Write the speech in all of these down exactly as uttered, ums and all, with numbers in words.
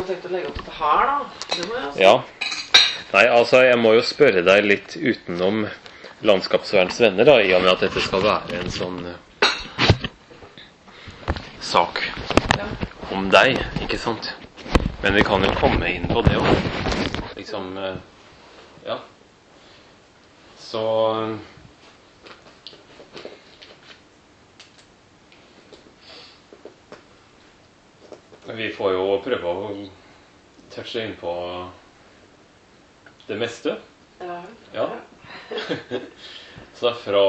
tenkt å legge opp dette her da? Det må jeg altså. Ja. Nei, altså, jeg må jo spørre deg litt utenom landskapsvernets venner da, i og med at dette skal være en sånn uh, sak ja. Om deg, ikke sant? Men vi kan jo komme inn på det også. Liksom, uh, ja. Så... Vi får jo prøve å touche inn på det meste. Ja. Ja. Så det er fra,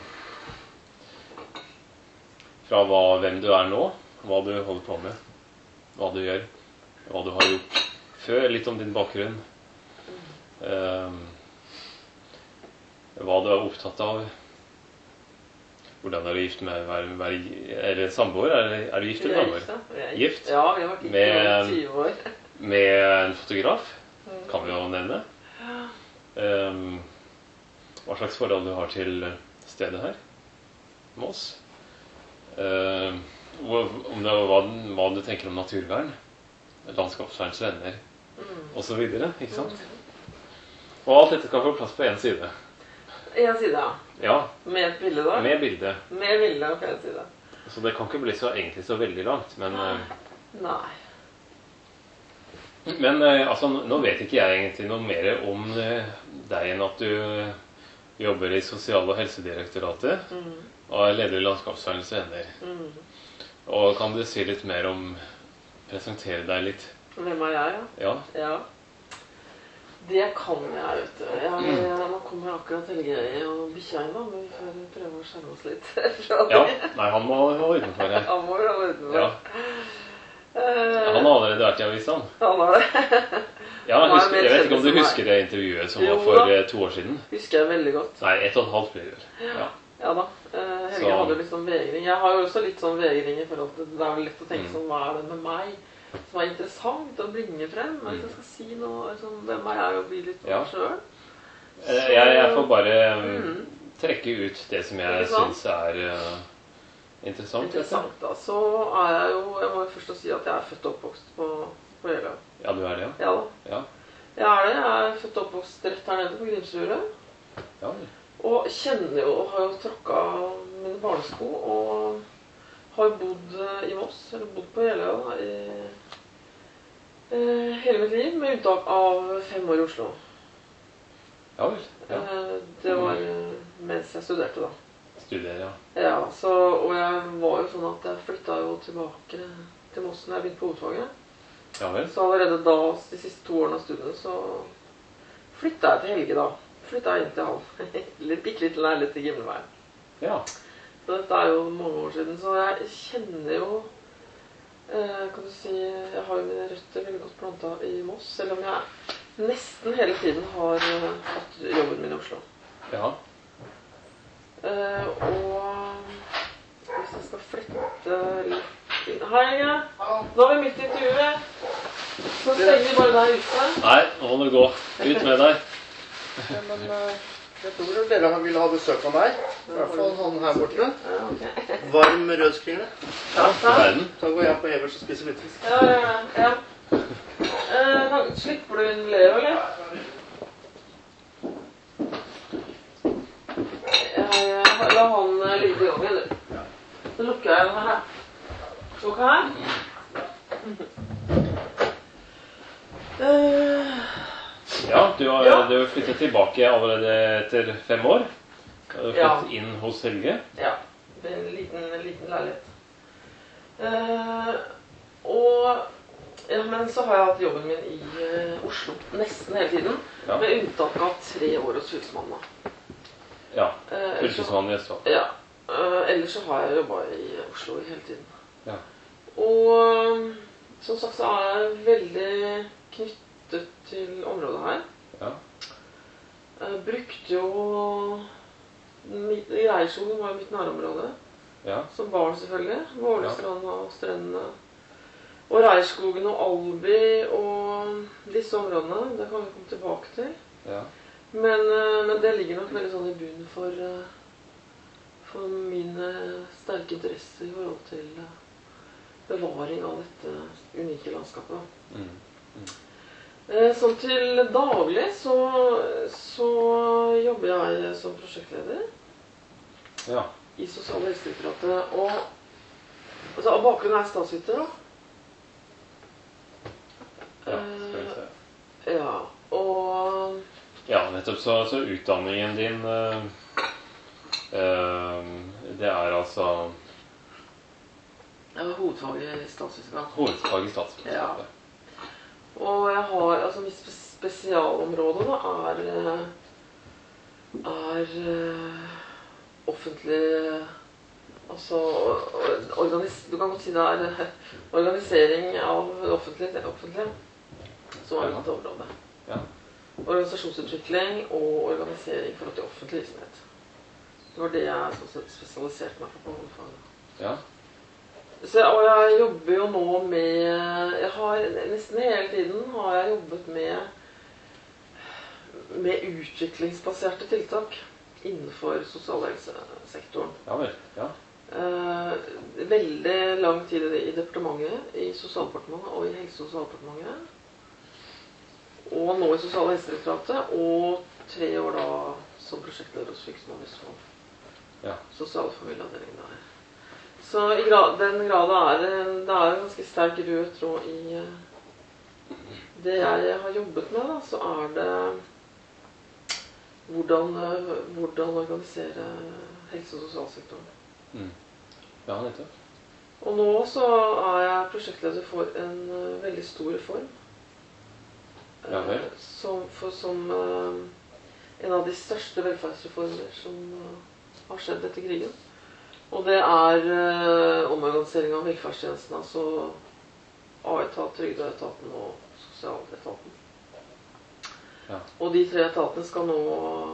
fra hva, hvem du er nå, hva du holder på med, hva du gjør, hva du har gjort før, litt om din bakgrunn, um, hva du er opptatt av, hvordan er du gift med, er, er, er det samboer, er, er du gift eller samboer? Gift? Ja, vi har vært gift i tyve år. Med en fotograf, kan vi jo nevne. Um, hva slags forhold du har til stedet her, Moss. Um, om det var hva du tenker om naturvern, landskapsvernets venner, mm. og så videre, ikke sant? Mm. Og alt dette kan få plass på en side. En side, ja. Ja. Med et bilde da? Med bilde. Med bilde på en side. Så det kan ikke bli så egentlig så veldig langt, men... Nei. Men altså, nå vet ikke jeg egentlig noe mer om deg enn at du jobber i Sosial- og helsedirektoratet mm. og er leder i Landskapsvernets venner. Mm. Og kan du si litt mer om, presentere deg litt? Hvem er jeg, ja? Ja. Ja. Det kan jeg, vet du. Jeg, jeg, nå kommer akkurat Helge og bikkja inn da, men vi får prøve å skjerme oss litt. Ja, nei, han må ha utenfor det. Han må ha utenfor. Ja. Han har allerede vært i avisen. Han har det. Ja, husker, jeg vet ikke om du husker det intervjuet som var for jo, to år siden? Husker jeg veldig godt. Nei, ett og et halvt blir det. Ja. Ja da. Helge så. Hadde litt sånn vegring. Jeg har jo også litt sånn vegring i forhold til det. Det er jo lett å tenke sånn, hva er det med meg som er interessant å bringe frem? Hvis jeg skal si noe, sånn, hvem er jeg å bli litt på meg selv? Jeg, jeg får bare mm. trekke ut det som jeg synes er uh, interessant. Interessant da. Så er jeg jo, jeg må jo først si at jeg er født og oppvokst på, på Jeløya. Ja, du er det, ja? Ja da. Ja. Jeg er det. Jeg er født og oppvokst rett her nede på Grimsrud. Ja. Og kjenner jo, har jo tråkket mine barnesko, og har bodd i Moss, eller bodd på Jeløya da, i eh, hele mitt liv, med unntak av fem år i Oslo. Ja vel. Ja. Eh, det var mens jeg studerte da. Studerer, ja. Ja, så, og jeg var jo sånn at jeg flyttet jo tilbake til Moss når jeg begynte på hovedfaget. Ja vel. Så allerede da, de siste to årene av studiet, så flyttet jeg til Helge da. Flyttet jeg inn til han. Litt bitte litt nærlig til Gimleveien. Ja. Så dette er jo mange år siden, så jeg kjenner jo, eh, kan du si, jeg har jo mine røtter veldig godt plantet i Moss, selv om jeg nesten hele tiden har uh, hatt jobben min i Oslo. Ja. Eh, og hvis jeg skal flette litt inn... Hei, Inge! Nå er vi midt i intervjuet. Så stenger vi bare deg ute. Nei, nå må du gå. Ut med deg. Ja, men... Uh... Jeg tror dere vil ha besøk av meg. I hvert fall han her borte. Ja, okay. Varm rødskringle. Ja, verden. Så går jeg på Evers og spiser litt fisk. Ja, ja, ja. Eh, slipper du inn Leo, eller? Jeg, la han ligge på gangen, du. Så lukker jeg den her. Ok her. Uh, ja, du har, ja. Du har flyttet tilbake allerede etter fem år. Du har flyttet ja. inn hos Helge. Ja, det er en liten, en liten leilighet. Uh, og... Ja, men så har jeg hatt jobben min i uh, Oslo nesten hele tiden, ja. Med unntak av tre år hos fylkesmannen. Ja, fylkesmannen i Østfold. Ja, uh, ellers så har jeg jobbet i Oslo hele tiden. Ja. Og som sagt så er jeg veldig knyttet til området her. Ja. Jeg brukte jo... Reierskogen var jo mitt nærområde. Ja. Som barn selvfølgelig. Vålestrand og strendene. Og Reierskogen og Alby og disse områdene, det kan vi komme tilbake til. Ja. Men, men det ligger nok veldig sånn i bunnen for, for mine sterke interesser i forhold til bevaring av dette unike landskapet. Mm. Sånn til daglig så, så jobber jeg som prosjektleder ja. I Sosial- og Helsedirektoratet. Og altså, bakgrunnen er statsviter da. Ja, skal vi se. Ja, og... Ja, nettopp så, så utdanningen din, uh, uh, det er altså... Jeg har hovedfag I statsvitenskap. Hovedfag I statsvitenskap, ja. Og jeg har, altså mitt spesialområde da, er, er offentlig, altså, organis, du kan godt si det er organisering av offentlig, offentlig som er mitt område. Ja. Organisasjonsutvikling og organisering for til offentlig virksomhet. Det var det jeg spesialiserte meg på hovedfaget. Ja. Så, og jeg jobber jo nå med, jeg har nesten hele tiden har jeg jobbet med, med utviklingsbaserte tiltak innenfor sosialhelsesektoren. Ja vel, ja. Eh, veldig lang tid I departementet, I Sosialdepartementet og I Helse- og sosialdepartementet. Og nå I Sosial- og Helsedirektoratet, og tre år da som prosjektleder hos Fylkesmannen Østfold. Ja. Sosialfamilieavdelingen der. Så I grad, den grad er det er en ganske sterk rød tråd I det jeg har jobbet med, da, så er det hvordan, hvordan organisere helse- og sosialsektoren. Mm. Ja, nettopp. Og nå så er jeg prosjektleder for en veldig stor reform. Ja, vel. Som, for, som en av de største velferdsreformer som har skjedd etter krigen. Og det er eh, omorganisering av velferdstjenesten, altså A-etat, trygdeetaten og sosialetaten. Ja. Og de tre etatene skal nå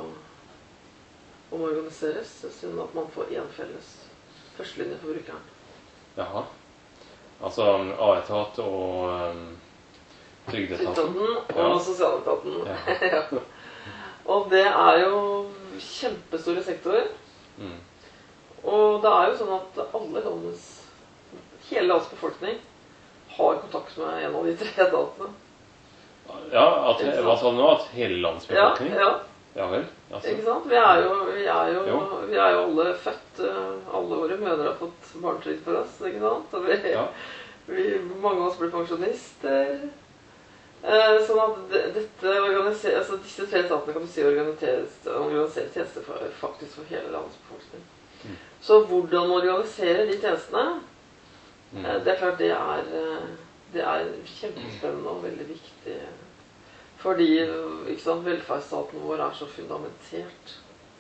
omorganiseres, siden at man får en felles førstelinje for brukeren. Jaha. Altså A-etat og um, trygdeetaten. Og ja. Sosialetaten. Ja. Ja. Og det er jo kjempestore sektorer. Mm. Og det er jo sånn at alle landets, hele landets befolkning har kontakt med en av de tre etatene. Ja, at, hva sa du nå? At hele landets befolkning? Ja, ja. Ja vel. Altså. Ikke sant? Vi er jo, vi er jo, jo. Vi er jo alle født, alle våre mødre har fått barnetrygd for oss, ikke sant? Og vi, ja. vi, mange av oss blir pensjonister. Sånn at dette altså disse tre etatene kan du si organiserer tjenester for, faktisk for hele landets befolkning. Mm. Så hvordan organisere de tjenestene, mm. det er klart det er, det er kjempespennende og veldig viktig. Fordi ikke sant, velferdsstaten vår er så fundamentert.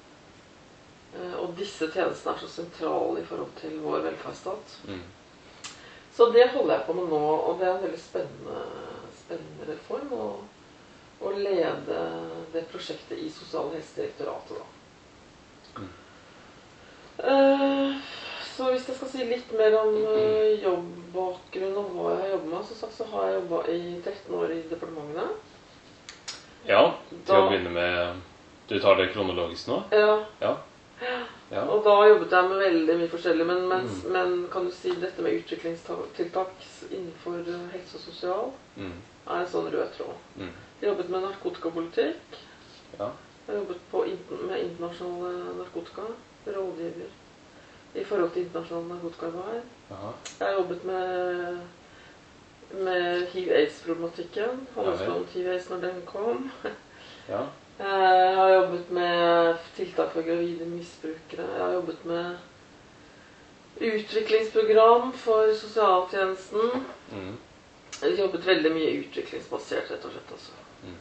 Og disse tjenestene er så sentrale I forhold til vår velferdsstat. Mm. Så det holder jeg på med nå, og det er en veldig spennende, spennende reform å, å lede det prosjektet I Sosial- og Helsedirektoratet da. Mm. Uh, så hvis jeg skal si litt mer om uh, jobbbakgrunn og hva jeg har jobbet med, så, sagt, så har jeg jobbet I tretten år I departementene. Ja, til da, å begynne med, du tar det kronologisk nå? Ja. Ja. Ja. Og da jobbet jeg med veldig mye forskjellig, men, mens, mm. men kan du si dette med utviklingstiltak innenfor helse og sosial mm. er en sånn rød tråd. Mm. Jeg jobbet med narkotikapolitikk. Ja. Jeg jobbet på, med internasjonale narkotika, rådgiver I forhold til internasjonale narkotikaarbeid. Jeg har jobbet med, med hiv-aids-problematikken, handelsplanen ja, hiv-aids når den kom. Ja. Jeg har jobbet med tiltak for gravide misbrukere. Jeg har jobbet med utviklingsprogram for sosialtjenesten. Mm. Jeg har jobbet veldig mye utviklingsbasert, rett og slett. Altså. Mm.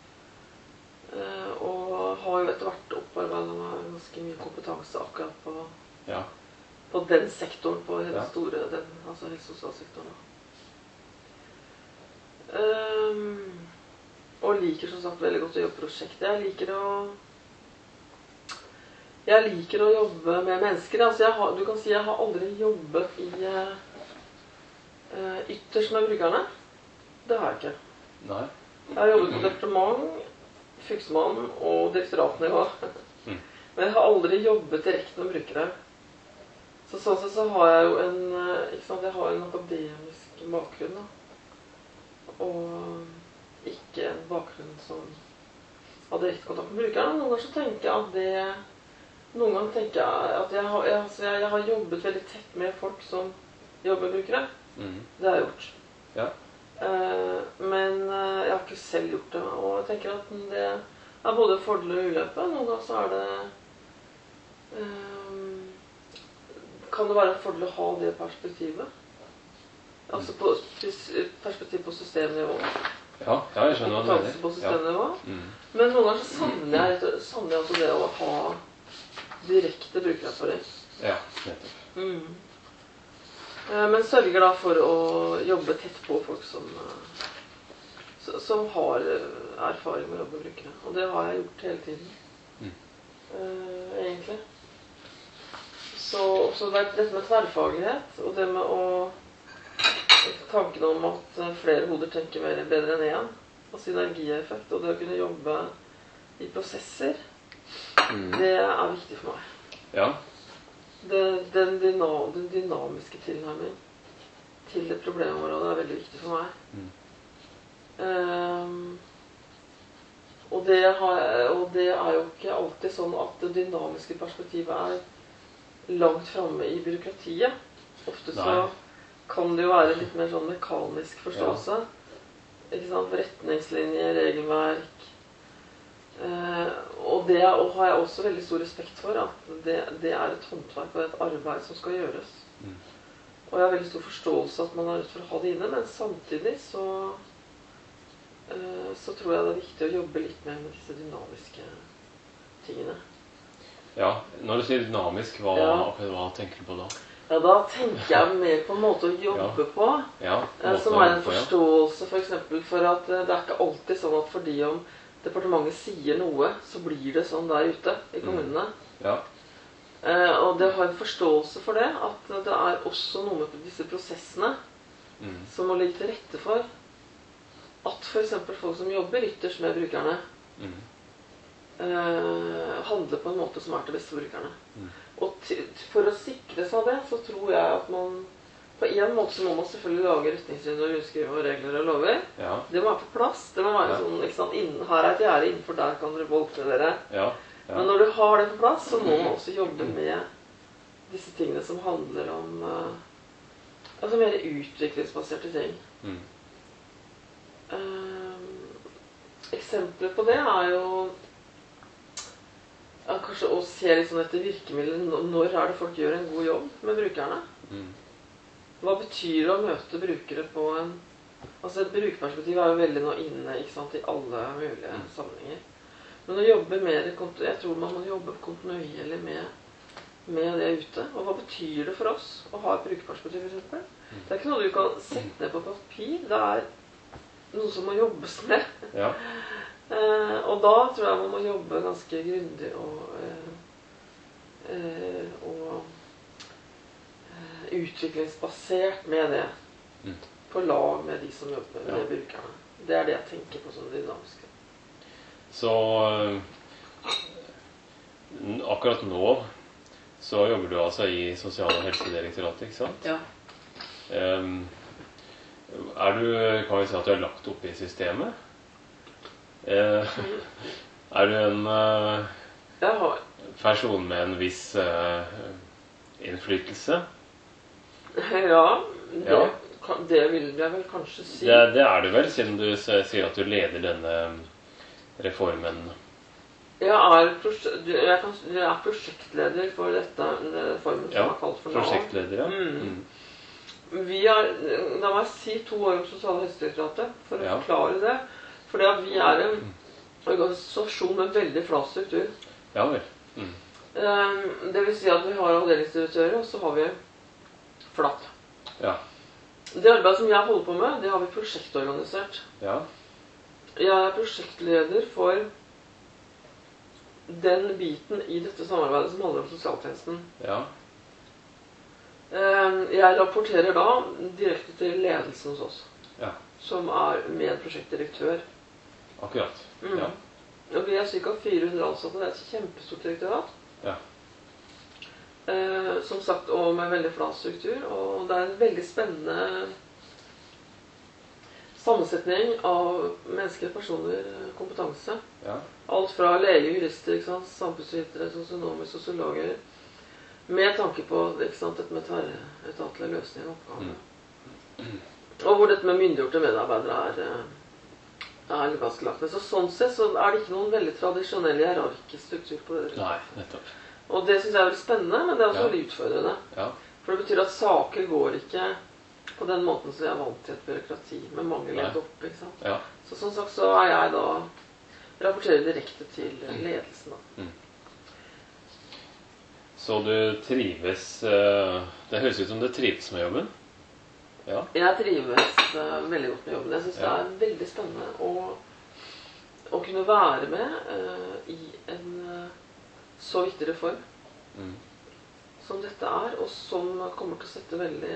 Og har jo etter hvert opparbeidet meg ganske mye kompetanse akkurat på, ja. På den sektoren, på den store, den, altså helse- og sosialsektoren. Um, Og liker som sagt veldig godt å jobbe prosjektet. Jeg liker å Jeg liker å jobbe med mennesker. Altså jeg har, du kan si jeg har aldri jobbet I uh, ytterst med brukerne. Det har jeg ikke. Nei. Jeg har jobbet på departement, fylkesmannen og direktoratnivå. Mm. Men jeg har aldri jobbet direkte med brukere. Så sånn sett så har jeg jo en, ikke sant, jeg har en akademisk bakgrunn da. Og ikke en som har direktekontakt med brukerne. Noen ganger så tenker jeg at det Noen ganger tenker jeg at jeg har, jeg, altså jeg, jeg har jobbet veldig tett med folk som jobber med brukere. Mm. Det har jeg gjort. Ja. Uh, men uh, jeg har ikke selv gjort det. Og jeg tenker at det er både fordel og ulempe. Noen ganger så er det um, kan det være en fordel å ha det perspektivet. Altså på perspektiv på systemnivå. Ja, ja, jeg skjønner hva du mener. På systemnivå. Ja. Mm. Men noen ganger så savner jeg, savner jeg også det å ha direkte brukererfaring. Ja, nettopp. Mm. Men sørger da for å jobbe tett på folk som, som har erfaring med å jobbe med brukere. Og det har jeg gjort hele tiden. Mm. Uh, egentlig. Så, så det er dette med tverrfaglighet, og det med å tanken om at flere hoder tenker mer bedre enn én, og synergieffekt, og det å kunne jobbe i prosesser, mm. det er viktig for meg. Ja. Det, den, dyna, den dynamiske tilnærming til et problemområde er veldig viktig for meg. Mm. Um, og, det har, og det er jo ikke alltid sånn at det dynamiske perspektivet er langt fremme i byråkratiet. Ofte så Nei. Kan det jo være litt mer sånn mekanisk forståelse. Ja. Ikke sant? Retningslinjer, regelverk. Eh, og det og har jeg også veldig stor respekt for, at det, det er et håndverk og et arbeid som skal gjøres. Mm. Og jeg har veldig stor forståelse at man er nødt for å ha det inne, men samtidig så, eh, så tror jeg det er viktig å jobbe litt mer med disse dynamiske tingene. Ja, når du sier dynamisk, hva, ja. hva tenker du på da? Ja, da tenker jeg mer på en måte å jobbe ja. på, ja, eh, som er en forståelse for eksempel for at eh, det er ikke alltid sånn at fordi om departementet sier noe, så blir det sånn der ute i kommunene. Mm. Ja. Eh, og det har en forståelse for det, at det er også noe med disse prosessene mm. som må ligge til rette for at for eksempel folk som jobber ytterst med brukerne, mm. eh, handler på en måte som er til beste for brukerne. Mm. Og for å sikre seg det, så tror jeg at man på en måte så må man selvfølgelig lage retningslinjer og rundskrive og regler og lover. Ja. Det må være på plass. Det må være ja. Sånn, ikke sant, innen, her er et gjerde, innenfor der kan dere boltre dere. Ja. Ja. Men når du har det på plass, så må man også jobbe med disse tingene som handler om uh, altså mer utviklingsbaserte ting. Mm. Uh, eksempler på det er jo ja, kanskje å se litt sånn etter virkemidler. Når er det folk gjør en god jobb med brukerne? Mm. Hva betyr det å møte brukere på en... Altså et brukerperspektiv er jo veldig nå inne, ikke sant, i alle mulige mm. sammenhenger. Men å jobbe mer, jeg tror man må jobbe kontinuerlig med, med det ute. Og hva betyr det for oss å ha et brukerperspektiv, for eksempel? Mm. Det er ikke noe du kan sette ned på papir. Det er noe som må jobbes med. Ja. Eh, og da tror jeg man må jobbe ganske grundig og, eh, eh, og eh, utviklingsbasert med det. Mm. På lag med de som jobber med ja. brukerne. Det er det jeg tenker på som dynamiske. Så akkurat nå så jobber du altså i Sosial- og helsedirektoratet, ikke sant? Ja. Um, er du, kan vi si at du er lagt opp i systemet? Uh, er du en uh, person med en viss uh, innflytelse? Ja, det, ja. Kan, det vil jeg vel kanskje si. Det, det er du vel, siden du sier at du leder denne reformen. Jeg er, jeg kan, jeg er prosjektleder for dette reformen som ja, er kalt for Nav. Prosjektleder, ja. Mm. Mm. Vi er, da må jeg si to år om Sosial- og helsedirektoratet for å ja. forklare det. Fordi at vi er en organisasjon med veldig flat struktur. Ja vel. Mm. Det vil si at vi har avdelingsdirektører, og så har vi flatt. Ja. Det arbeidet som jeg holder på med, det har vi prosjektorganisert. Ja. Jeg er prosjektleder for den biten i dette samarbeidet som handler om sosialtjenesten. Ja. Jeg rapporterer da direkte til ledelsen hos oss. Ja. Som er med prosjektdirektør. Akkurat, mm. ja. Og vi er ca. fire hundre ansatte, det er et kjempestort direktorat. Ja. Eh, som sagt, og med veldig flat struktur. Og det er en veldig spennende sammensetning av menneskelige personer, kompetanse. Ja. Alt fra lege, jurister, ikke sant, samfunnsvitere, sosionomer, sosiologer, med tanke på, ikke sant, et med tverretatlig løsning av oppgaven. Mm. Og hvor dette med myndiggjorte medarbeidere er, er ganske lagt ned. Så sånn sett så er det ikke noen veldig tradisjonell hierarkisk struktur på det. Nei, nettopp. Og det synes jeg er veldig spennende, men det er også Ja. veldig utfordrende. Ja. For det betyr at saker går ikke på den måten som jeg er vant til et byråkrati, med mange ledd Nei. opp, ikke sant? Ja. Så sånn sagt så er jeg da, rapporterer direkte til ledelsen da. Mm. Så du trives, eh, det høres ut som du trives med jobben? Ja. Jeg trives uh, veldig godt med jobben. Jeg synes Ja. det er veldig spennende å, å kunne være med uh, i en uh, så viktig reform Mm. som dette er, og som kommer til å sette veldig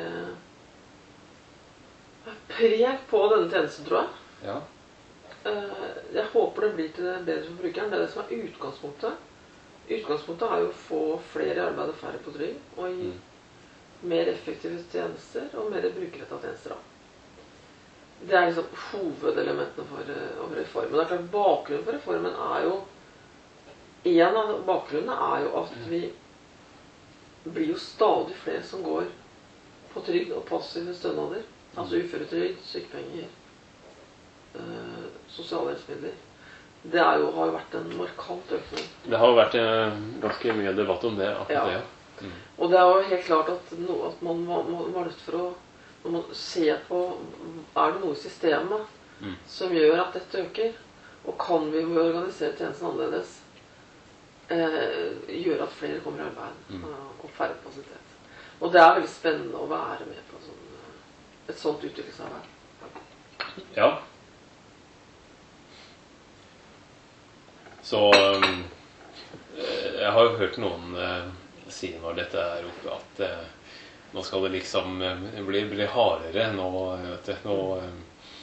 uh, preg på denne tjenesten, tror jeg. Ja. Uh, jeg håper det blir til det bedre for brukeren. Det er det som er utgangspunktet. Utgangspunktet er jo å få flere i arbeid og færre på trygd, og gi Mm. mer effektive tjenester og mer brukerrettede tjenester da. Det er liksom hovedelementene for, uh, for reformen. Det er klart, bakgrunnen for reformen er jo, en av bakgrunnene er jo at vi blir jo stadig flere som går på trygd og passive stønader, altså uføretrygd, sykepenger, uh, sosiale hjelpemidler. Det er jo, har jo vært en markant økning. Det har jo vært eh, ganske mye debatt om det. Ja. det. Mm. Og det er jo helt klart at, no, at man var nødt for å når man ser på, er det noe i systemet Mm. som gjør at dette øker, og kan vi ved å organisere tjenesten annerledes eh, gjøre at flere kommer i arbeid Mm. uh, og færre kapasitet. Og det er veldig spennende å være med på sånn, uh, et sånt utviklingsarbeid. Ja. Så um, jeg har jo hørt noen uh, si når dette er oppe at uh, nå skal det liksom uh, bli, bli hardere nå, vet du, nå, um,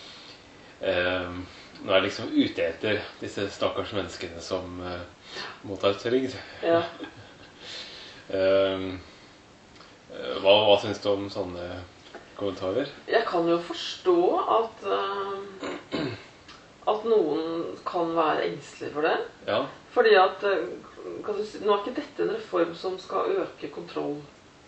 um, nå er jeg liksom ute etter disse stakkars menneskene som uh, mottar trygd. Ja. um, hva, hva synes du om sånne kommentarer? Jeg kan jo forstå at uh, at noen kan være engstelige for det. Ja. Fordi at uh, kan du si, nå er ikke dette en reform som skal øke kontrollsiden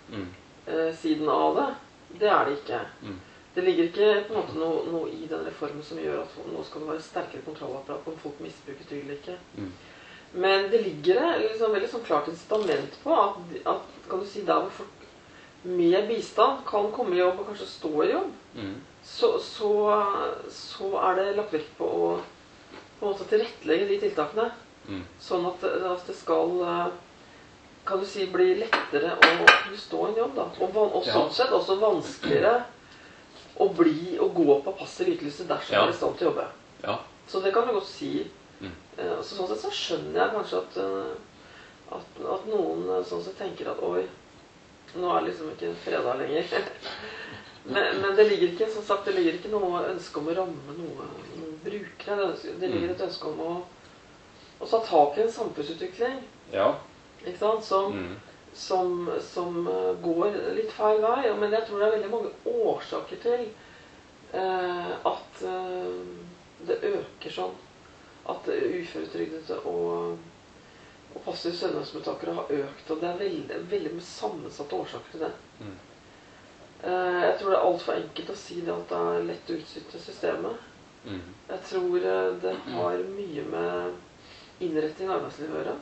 Mm. av det. Det er det ikke. Mm. Det ligger ikke på en måte noe, noe i den reformen som gjør at nå skal det være sterkere kontrollapparat om folk misbruker trygd eller ikke. Mm. Men det ligger liksom veldig sånn klart incitament på at, at kan du si, der hvor folk med bistand kan komme i jobb og kanskje stå i jobb, Mm. så, så, så er det lagt vekt på å på en måte tilrettelegge de tiltakene, Mm. sånn at, at det skal kan du si, bli lettere å kunne stå i en jobb da. Og, van- og sånn Ja. sett også vanskeligere å bli og gå på passiv ytelse dersom Ja. man er i stand til å jobbe. Ja. Så det kan du godt si. Mm. Eh, så sånn sett så skjønner jeg kanskje at, eh, at, at noen eh, sånn sett tenker at oi, nå er det liksom ikke fredag lenger. men, men det ligger ikke, som sagt, det ligger ikke noe ønske om å ramme noe, noen brukere. Det, ønsker- det ligger et ønske om å, å ta tak i en samfunnsutvikling, Ja. ikke sant, som, Mm. som, som eh, går litt feil vei. Men jeg tror det er veldig mange årsaker til eh, at eh, det øker sånn. At uføretrygdede og, og passive stønadsmottakere har økt. Og det er veldig, veldig sammensatte årsaker til det. Mm. Eh, jeg tror det er alt for enkelt å si det at det er lett å utnytte systemet. Mm. Jeg tror eh, det har mye med innretting av arbeidslivet å gjøre.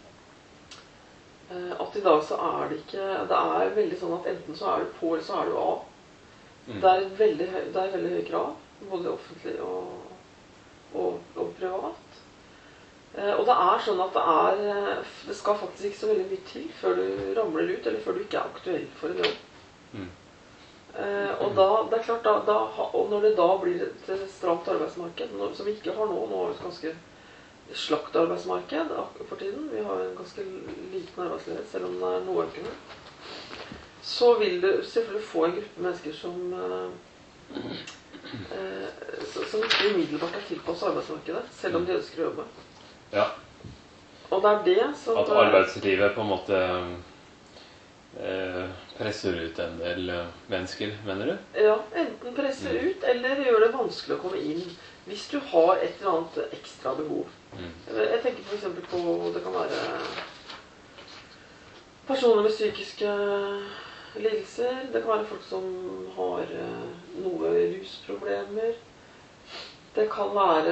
Eh, At i dag så er det ikke, det er veldig sånn at enten så er du på, eller så er du av. Mm. Det er et veldig, høy, det er veldig høy krav, både offentlig og, og, og privat. Eh, Og det er sånn at det er, eh, det skal faktisk ikke så veldig mye til før du ramler ut, eller før du ikke er aktuell for en jobb. Mm. Eh, Og da, det er klart, da, da, ha- og når det da blir et stramt arbeidsmarked, når, som vi ikke har nå, nå har vi et ganske slakt arbeidsmarked ak- for tiden, vi har en ganske liten arbeidsledighet, selv om det er noe økende, så vil du selvfølgelig få en gruppe mennesker som, eh, eh, så- som ikke umiddelbart er tilpasset arbeidsmarkedet, selv om de ønsker å jobbe. Ja. Og det er det som... At arbeidslivet på en måte eh, presser ut en del mennesker, mener du? Ja, enten presser mm. ut, eller gjør det vanskelig å komme inn, hvis du har et eller annet ekstra behov. Mm. Jeg tenker for eksempel på, det kan være personer med psykiske lidelser, det kan være folk som har noe rusproblemer, det kan være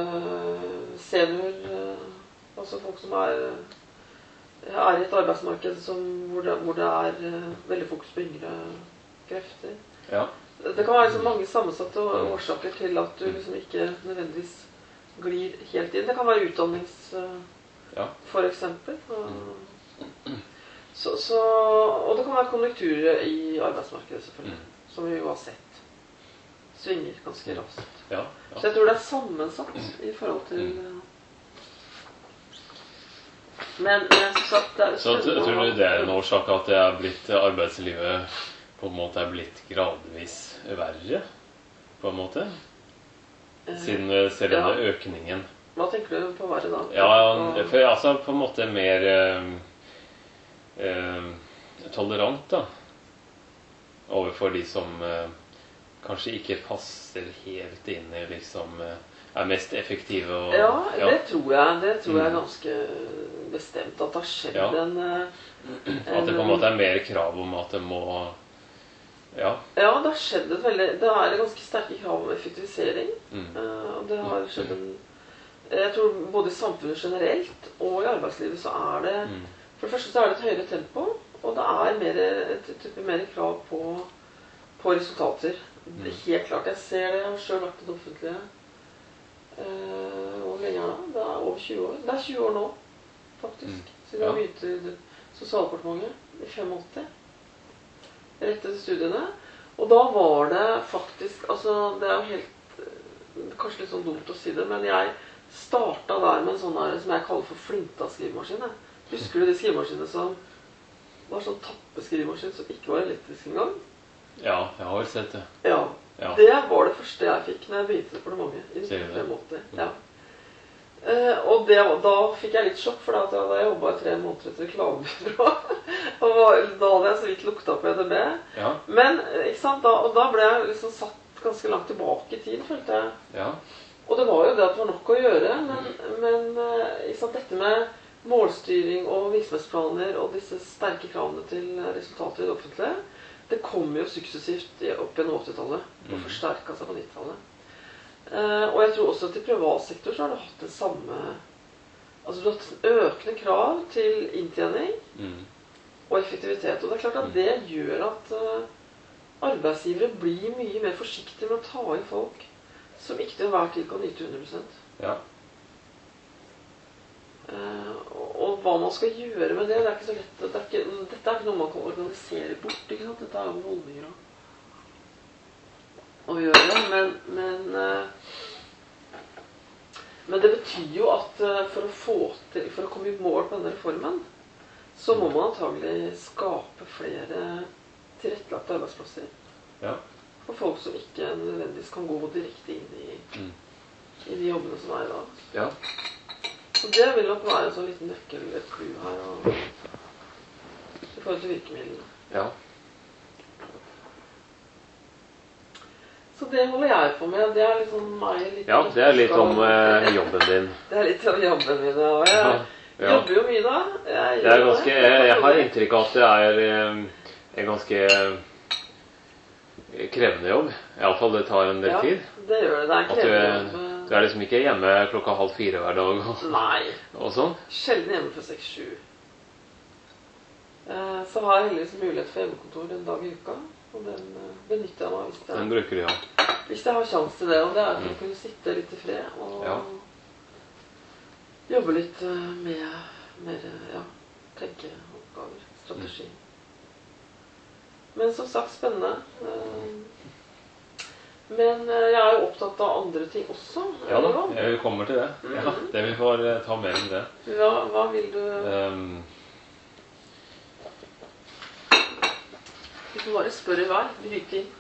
senior, altså folk som er, er i et arbeidsmarked som, hvor, det, hvor det er veldig fokus på yngre krefter. Ja. Det kan være så mange sammensatte årsaker til at du liksom ikke nødvendigvis glir helt inn. Det kan være utdannings, ja. For eksempel. Så, så, og det kan være konjunkturer i arbeidsmarkedet, selvfølgelig, mm. som vi jo har sett. Svinger ganske raskt. Ja, ja. Så jeg tror det er sammensatt i forhold til... Mm. Men, men så sagt, det er så tror du det er en årsak at det er blitt, arbeidslivet på en måte er blitt gradvis verre, på en måte? Siden vi ser denne ja. Økningen. Hva tenker du på verre da? Ja, for altså på en måte mer... Eh, Eh, tolerant da overfor de som eh, kanskje ikke passer helt inn i liksom eh, er mest effektive og, ja, ja, det tror jeg det tror jeg er ganske bestemt at det har skjedd ja. en, en at det på en måte er mer krav om at det må ja, ja det har skjedd et veldig det er ganske sterke krav om effektivisering mm. uh, og det har skjedd en jeg tror både i samfunnet generelt og i arbeidslivet så er det mm. For det første så er det et høyere tempo, og det er mer, et type mer krav på, på resultater. Det er helt klart, jeg ser det, jeg har selv vært i det offentlige. Uh, hvor lenge er det? Det er over tjue år. Det er tjue år nå, faktisk. Siden jeg begynte i Sosialdepartementet i femogåtti. Rett etter studiene. Og da var det faktisk, altså det er jo helt, kanskje litt sånn dumt å si det, men jeg startet der med en sånn her, som jeg kaller for flinta skrivemaskin. Husker du de skrivemaskinene som var sånn tappeskrivemaskin som ikke var elektrisk engang? Ja, jeg har vel sett det. Ja, ja, det var det første jeg fikk når jeg begynte på departementet i nitten femogåtti. Ja. Uh, og det, da fikk jeg litt sjokk, for da hadde jeg jobbet i tre måneder etter reklamebyrå. Og da hadde jeg så vidt lukta på E D B. Ja. Men, ikke sant, da, og da ble jeg liksom satt ganske langt tilbake i tid, følte jeg. Ja. Og det var jo det at det var nok å gjøre, men, men ikke sant, dette med målstyring og virksomhetsplaner og disse sterke kravene til resultater i det offentlige, det kom jo suksessivt opp gjennom åttitallet og forsterket seg på nittitallet. Uh, og jeg tror også at i privat sektor så har det hatt det samme, altså du har hatt en økende krav til inntjening mm. og effektivitet. Og det er klart at det gjør at uh, arbeidsgivere blir mye mer forsiktige med å ta inn folk som ikke til hver tid kan yte hundre prosent. Ja. Uh, og hva man skal gjøre med det, det er ikke så lett. Det er ikke, dette er ikke noe man kan organisere bort, ikke sant? Dette er jo holdninger å gjøre, men, men, uh, men det betyr jo at uh, for å få til, for å komme i mål på denne reformen, så må man antagelig skape flere tilrettelagte arbeidsplasser. Ja. For folk som ikke nødvendigvis kan gå direkte inn i, mm. i de jobbene som er i dag. Ja. Så det vil nok være en sånn liten nøkkel, et clou her, og, i forhold til virkemidlene. Ja. Så det holder jeg på med, det er liksom meg litt... Ja, det er litt om uh, jobben din. Det er litt om jobben min, og jeg ja. Ja. jobber jo mye da. Jeg, det er ganske, jeg, jeg har inntrykk av at det er um, en ganske krevende jobb. I alle fall det tar en del ja, tid. Ja, det gjør det. Det er krevende jobb. Du er liksom ikke hjemme klokka halv fire hver dag og, Nei. og sånn? Sjelden hjemme for seks sju. Eh, så har jeg heldigvis mulighet for hjemmekontor en dag i uka, og den eh, benytter jeg meg hvis jeg, den bruker du, ja. hvis jeg har sjans til det, og det er for å kunne sitte litt i fred og ja. jobbe litt med mer, ja, tenkeoppgaver, strategi. Mm. Men som sagt, spennende. Eh, Men jeg er jo opptatt av andre ting også. Ja da, jeg kommer til det. Ja, det vi får ta mer om det. Ja, hva vil du... Um, vi får bare spørre hver, bryte inn.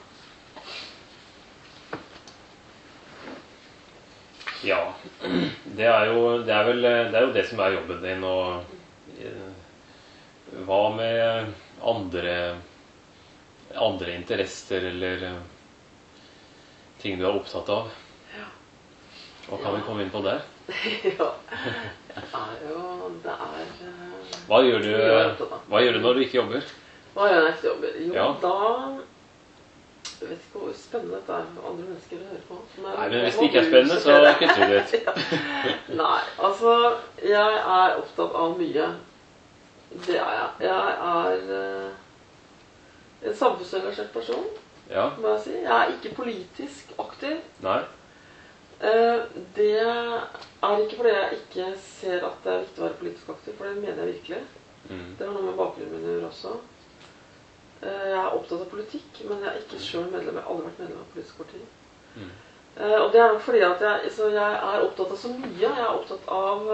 Ja, det er jo det, er vel, det er jo det som er jobben din, og hva med andre, andre interesser eller ting du er opptatt av? Ja. Hva kan ja. vi komme inn på der? Ja, det er jo, det er... Hva gjør du, hva gjør du når du ikke jobber? Hva gjør jeg når jeg ikke jobber? Jo, ja. da... Jeg vet ikke hvor spennende dette er for andre mennesker å høre på. Men Nei, men hvis det ikke er spennende, så kutter du det. Ja. Nei, altså, jeg er opptatt av mye. Det er jeg. Jeg er uh, en samfunnsengasjert person, ja. må jeg si. Jeg er ikke politisk aktiv. Nei. Uh, det er ikke fordi jeg ikke ser at det er viktig å være politisk aktiv, for det mener jeg virkelig. Mm. Det har noe med bakgrunnen min å gjøre også. Jeg er opptatt av politikk, men jeg er ikke selv medlem. Jeg har aldri vært medlem av politisk parti. Mm. Uh, og det er nok fordi at jeg, så jeg er opptatt av så mye. Jeg er opptatt av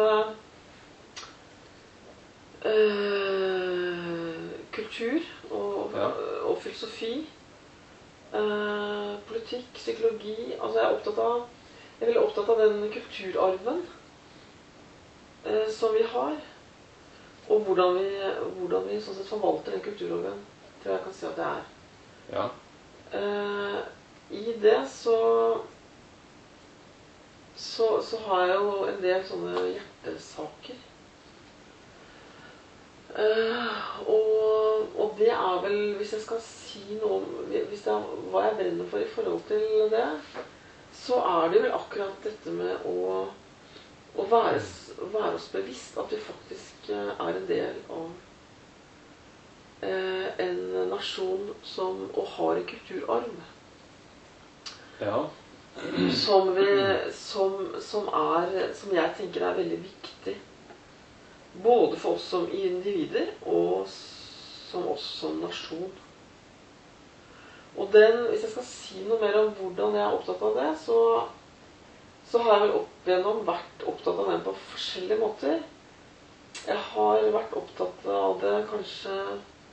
uh, kultur og, ja. og filosofi. Uh, politikk, psykologi. Altså jeg er opptatt av, jeg er veldig opptatt av den kulturarven uh, som vi har. Og hvordan vi, hvordan vi sånn sett forvalter den kulturarven. Tror jeg kan si at det er. Ja. Uh, I det så, så så har jeg jo en del sånne hjertesaker. Uh, og, og det er vel, hvis jeg skal si noe om hvis det er, hva jeg brenner for i forhold til det, så er det vel akkurat dette med å, å være, være oss bevisst at vi faktisk er en del av en nasjon som og har en kulturarv. Ja. Som, vi, som, som, er, som jeg tenker er veldig viktig. Både for oss som individer og som oss som nasjon. Og den, hvis jeg skal si noe mer om hvordan jeg er opptatt av det, så, så har jeg vel opp igjennom vært opptatt av den på forskjellige måter. Jeg har vært opptatt av det kanskje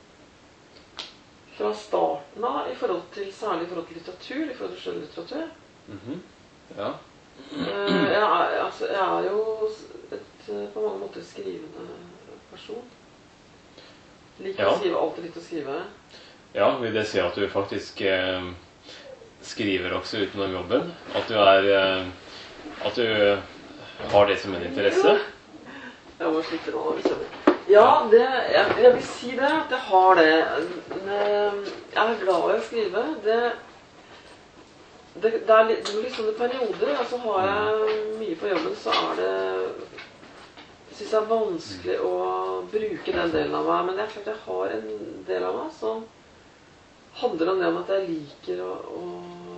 fra starten av, i forhold til, særlig i forhold til litteratur, i forhold til skjønnlitteratur. Mm-hmm. Ja. Jeg er, altså, jeg er jo et, på mange måter skrivende person. Liker ja. å skrive, alltid likt å skrive. Ja, vil det si at du faktisk eh, skriver også utenom jobben? At du er, eh, at du har det som en interesse? Ja. Jeg må slippe nå, hvis jeg vil. Ja, det, jeg, jeg vil si det, at jeg har det. Jeg er glad i å skrive. Det, det, det er litt, liksom i perioder, altså har jeg mye på jobben, så er det, synes jeg er vanskelig å bruke den delen av meg. Men det er klart jeg har en del av meg som handler om det om at jeg liker å, å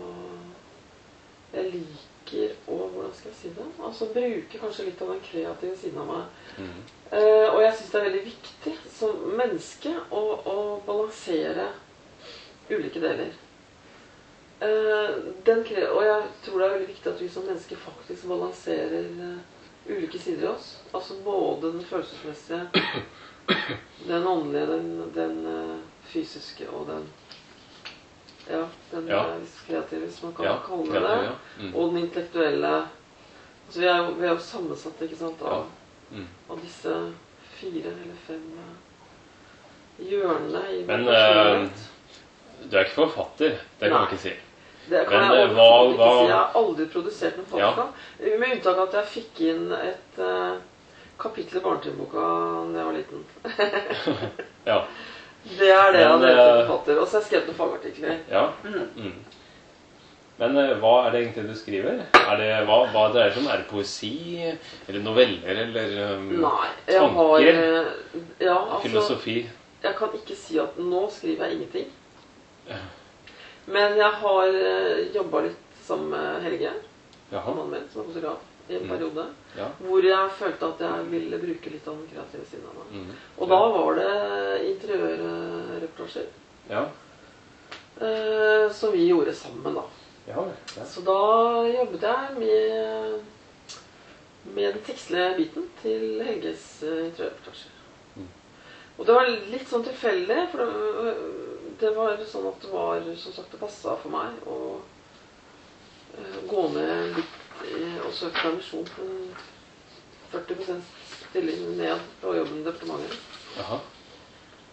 jeg liker å, hvordan skal jeg si det? Altså bruke kanskje litt av den kreative siden av meg. Mm. Uh, og jeg synes det er veldig viktig som menneske å, å balansere ulike deler. Uh, den kre og jeg tror det er veldig viktig at vi som mennesker faktisk balanserer uh, ulike sider i oss. Altså både den følelsesmessige, den åndelige, den, den uh, fysiske og den Ja, den ja. kreative, som man kan ja, kalle det, kreativ, ja. mm. og den intellektuelle. Altså, vi er jo, vi er jo sammensatt, ikke sant, av, ja. mm. av disse fire eller fem hjørnene i Men uh, du er ikke forfatter, det kan man ikke si. Det kan Men, jeg uh, hva, ikke hva... si. Jeg har aldri produsert noen forfatterskap, ja. med unntak av at jeg fikk inn et uh, kapittel i barnetidsboka da jeg var liten. Ja. Det er det Men, jeg hadde forfatter. Og så har jeg skrevet noen fagartikler. Ja. Mm. Mm. Men uh, hva er det egentlig du skriver? Er det, hva, hva dreier det seg om? Er det poesi? Eller noveller? Eller um, Nei, jeg tanker? Har, ja, altså, filosofi? Jeg kan ikke si at nå skriver jeg ingenting. Ja. Men jeg har uh, jobbet litt som uh, Helge, mannen min, som er fotograf, i en mm. periode. Ja. Hvor jeg følte at jeg ville bruke litt av den kreative siden av meg. Mm. Og da var det interiørreportasjer. Ja. Uh, som vi gjorde sammen da. Ja, ja. Så da jobbet jeg med, med den tekstlige biten til Helges uh, interiørreportasjer. Mm. Og det var litt sånn tilfeldig, for det, det var sånn at det var, som sagt, det passet for meg å uh, gå ned litt og søke permisjon på førti prosent stilling ned på jobben i departementet. Jaha.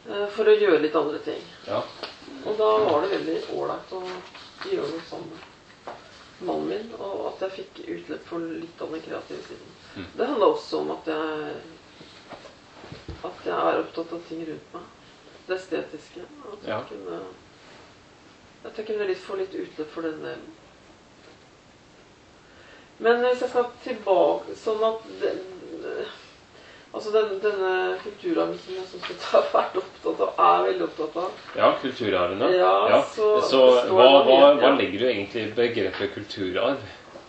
for å gjøre litt andre ting. Ja. Og da var det veldig ålreit å gjøre noe sammen med mannen min, og at jeg fikk utløp for litt av den kreative siden. Mm. Det handler også om at jeg, at jeg er opptatt av ting rundt meg. Det estetiske. At jeg, Ja. kunne, at jeg kunne litt få litt utløp for den delen. Men hvis jeg skal tilbake, sånn at det, altså den, denne kulturarven som jeg synes jeg har vært opptatt av, er veldig opptatt av. Ja, kulturarvene. Ja, ja. så, så så hva, hva, ja. hva legger du egentlig i begrepet kulturarv?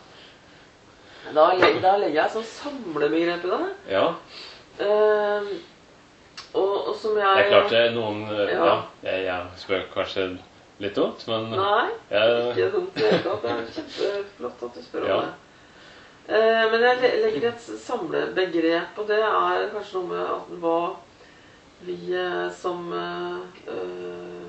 Da legger, da legger jeg sånn samlebegrep i det. Ja. Uh, og, og som jeg... Det er klart det er noen, ja, Ja. jeg, jeg spør kanskje litt dumt, men Nei, jeg, ikke dumt i det hele tatt. Det er kjempeflott at du spør om Ja. det. Uh, men jeg le- legger et samlebegrep, og det er kanskje noe med at hva vi uh, som uh, uh,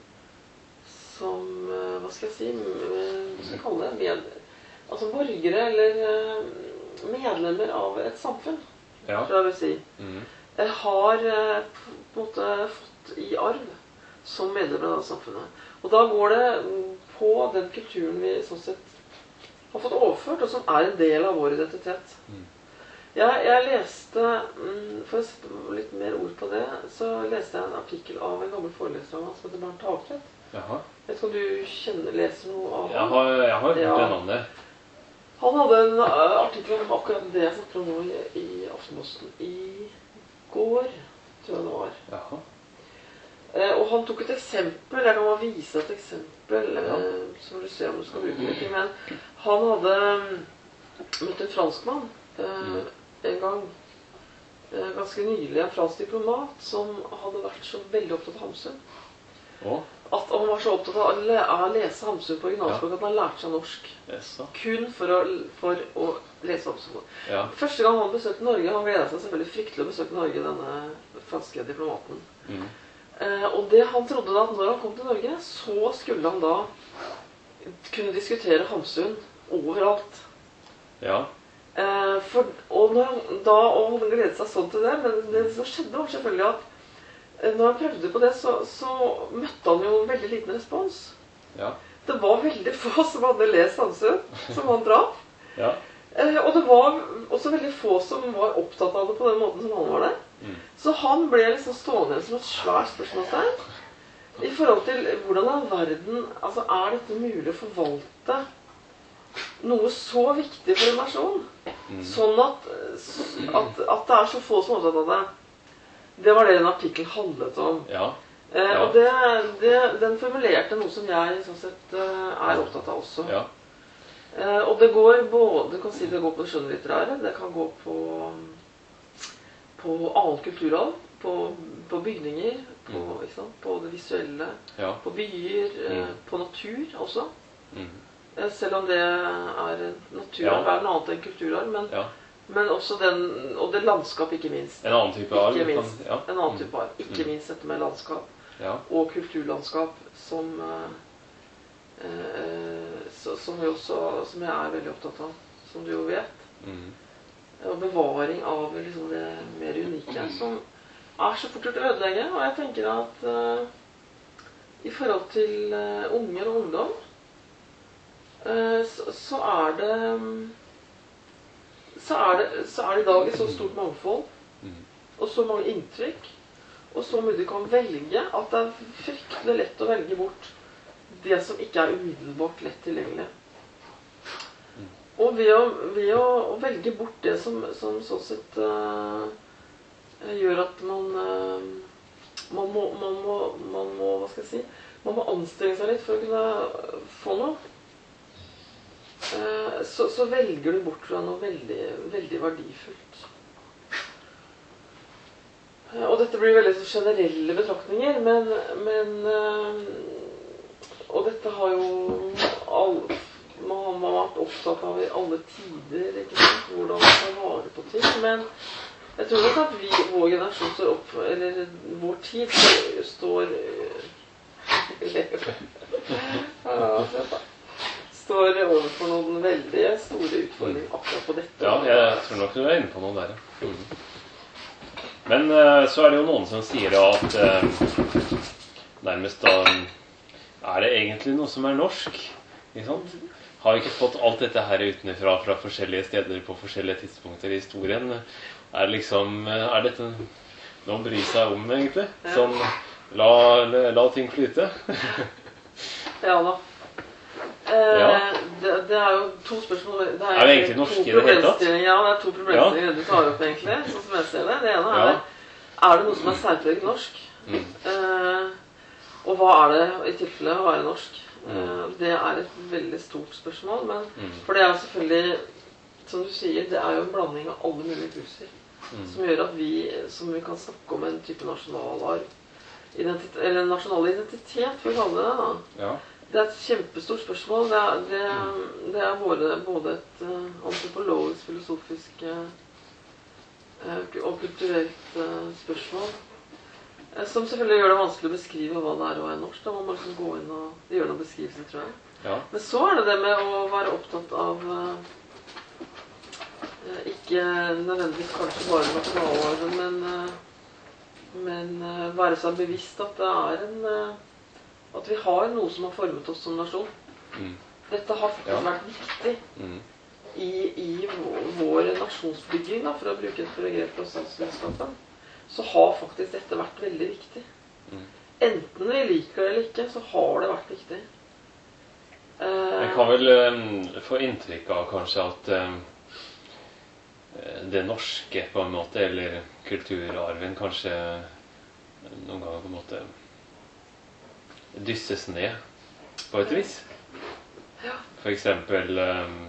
som, uh, hva skal jeg si, uh, hva skal jeg kalle det, med, altså borgere eller uh, medlemmer av et samfunn, ja. tror jeg vil si. Mm. Jeg har uh, på en måte fått i arv som medlemmer av samfunnet. Og da går det på den kulturen vi sånn sett har fått overført, og som er en del av vår identitet. Mm. Jeg, jeg leste, for å sette litt mer ord på det, så leste jeg en artikkel av en gammel foreleser av meg som heter Bernt Hagtvedt. Jaha. Jeg vet ikke om du kjenner, leser noe av Jeg ham? har, jeg har hørt Ja. det navnet. Han hadde en uh, artikkel om akkurat det jeg snakker om nå i, i Aftenposten i går, tror jeg det var. Jaha. Eh, og han tok et eksempel, jeg kan bare vise et eksempel, Ja. eh, så får du se om du skal bruke det. Men han hadde mm, møtt en franskmann eh, Mm. en gang, eh, ganske nylig, en fransk diplomat, som hadde vært så veldig opptatt av Hamsun. Å, At han var så opptatt av å, le av å lese Hamsun på originalspråk at han lærte seg norsk. jaså. Kun for å, for å lese Hamsun. Ja. Første gang han besøkte Norge, han gledet seg selvfølgelig fryktelig å besøke Norge, denne franske diplomaten. Mm. Eh, og det han trodde da, at når han kom til Norge, så skulle han da kunne diskutere Hamsun overalt. Ja. Eh, for, og, når han, da, og han gledet seg sånn til det, men det som skjedde var selvfølgelig at eh, når han prøvde på det, så, så møtte han jo veldig liten respons. Ja. Det var veldig få som hadde lest Hamsun, som han traff. Ja. Eh, og det var også veldig få som var opptatt av det på den måten som han var det. Mm. Så han ble liksom stående igjen som et svært spørsmålstegn i forhold til hvordan er verden, altså er dette mulig å forvalte noe så viktig for en nasjon? Mm. Sånn at, at, at det er så få som er opptatt av det. Det var det den artikkelen handlet om. Ja. Eh, Ja. Og det, det, den formulerte noe som jeg sånn sett eh, er opptatt av også. Ja. Eh, og det går både, du kan si det går på det skjønnlitterære, det kan gå på, på annen kulturarv, på, på bygninger, på, Mm. ikke sant? På det visuelle, Ja. på byer, eh, Mm. på natur også. Mm. Eh, selv om det er naturarv, Ja. er noe annet enn kulturarv, men, Ja. men også den, og det landskap ikke minst. En annen type arv. Ikke kan- minst, Ja. en annen type arv. Ikke Mm. minst dette med landskap Ja. og kulturlandskap som, eh, eh, så, som, vi også, som jeg er veldig opptatt av, som du jo vet. Mm. Og bevaring av liksom det mer unike, som er så fort gjort å ødelegge. Og jeg tenker at eh, i forhold til eh, unger og ungdom, eh, så, så er det så er det så er det i dag et så stort mangfold Mm. og så mange inntrykk og så mye du kan velge, at det er fryktelig lett å velge bort det som ikke er umiddelbart lett tilgjengelig. Mm. Og ved å, ved å, å velge bort det som, som sånn sett uh, gjør at man, uh, man, må, man, må, man må, hva skal jeg si, man må anstrenge seg litt for å kunne få noe. Uh, så, så velger du bort fra noe veldig, veldig verdifullt. Uh, og dette blir veldig så generelle betraktninger, men, men uh, og dette har jo alle, man har vært opptatt av i alle tider, ikke sant, hvordan man tar vare på ting, men jeg tror nok at vi, vår generasjon står opp, eller vår tid står, står overfor noen veldig store utfordringer akkurat på dette. Ja, jeg tror nok du er inne på noe der, ja. Mm. Men uh, så er det jo noen som sier da at uh, nærmest da er det egentlig noe som er norsk, ikke sant? Har vi ikke fått alt dette her utenfra fra forskjellige steder på forskjellige tidspunkter i historien? Er det liksom, er dette noe å bry seg om egentlig? Sånn, la, la, la ting flyte? Ja da. Eh, ja. det, det er jo to spørsmål. Det er, er det egentlig norsk i det hele tatt? Ja, det er to problemstillinger ja. Du tar opp egentlig, sånn som jeg ser det. Det ene er, ja. Er det noe som er særpreget norsk? Mm. Eh, og hva er det i tilfelle å være norsk? Mm. Eh, det er et veldig stort spørsmål, men mm. for det er jo selvfølgelig, som du sier, det er jo en blanding av alle mulige kurser, mm. som gjør at vi, som vi kan snakke om en type nasjonalarv, identitet, eller nasjonal identitet, for å kalle det det da. Ja. Det er et kjempestort spørsmål. Det er, det, det er både, både et uh, antropologisk, filosofisk uh, og kulturelt uh, spørsmål. Uh, som selvfølgelig gjør det vanskelig å beskrive hva det er å være norsk. Da må man liksom gå inn og gjøre noen beskrivelser, tror jeg. Ja. Men så er det det med å være opptatt av uh, ikke nødvendigvis kanskje bare nasjonalarven, men, uh, men uh, være seg bevisst at det er en uh, at vi har noe som har formet oss som nasjon. Mm. Dette har faktisk ja. vært viktig mm. i, i vår, vår nasjonsbygging, da, for å bruke et begrep fra statsvitenskapen. Så har faktisk dette vært veldig viktig. Mm. Enten vi liker det eller ikke, så har det vært viktig. Uh, Jeg kan vel um, få inntrykk av kanskje at um, det norske på en måte, eller kulturarven kanskje noen ganger på en måte dysses ned på et vis. Ja. For eksempel um,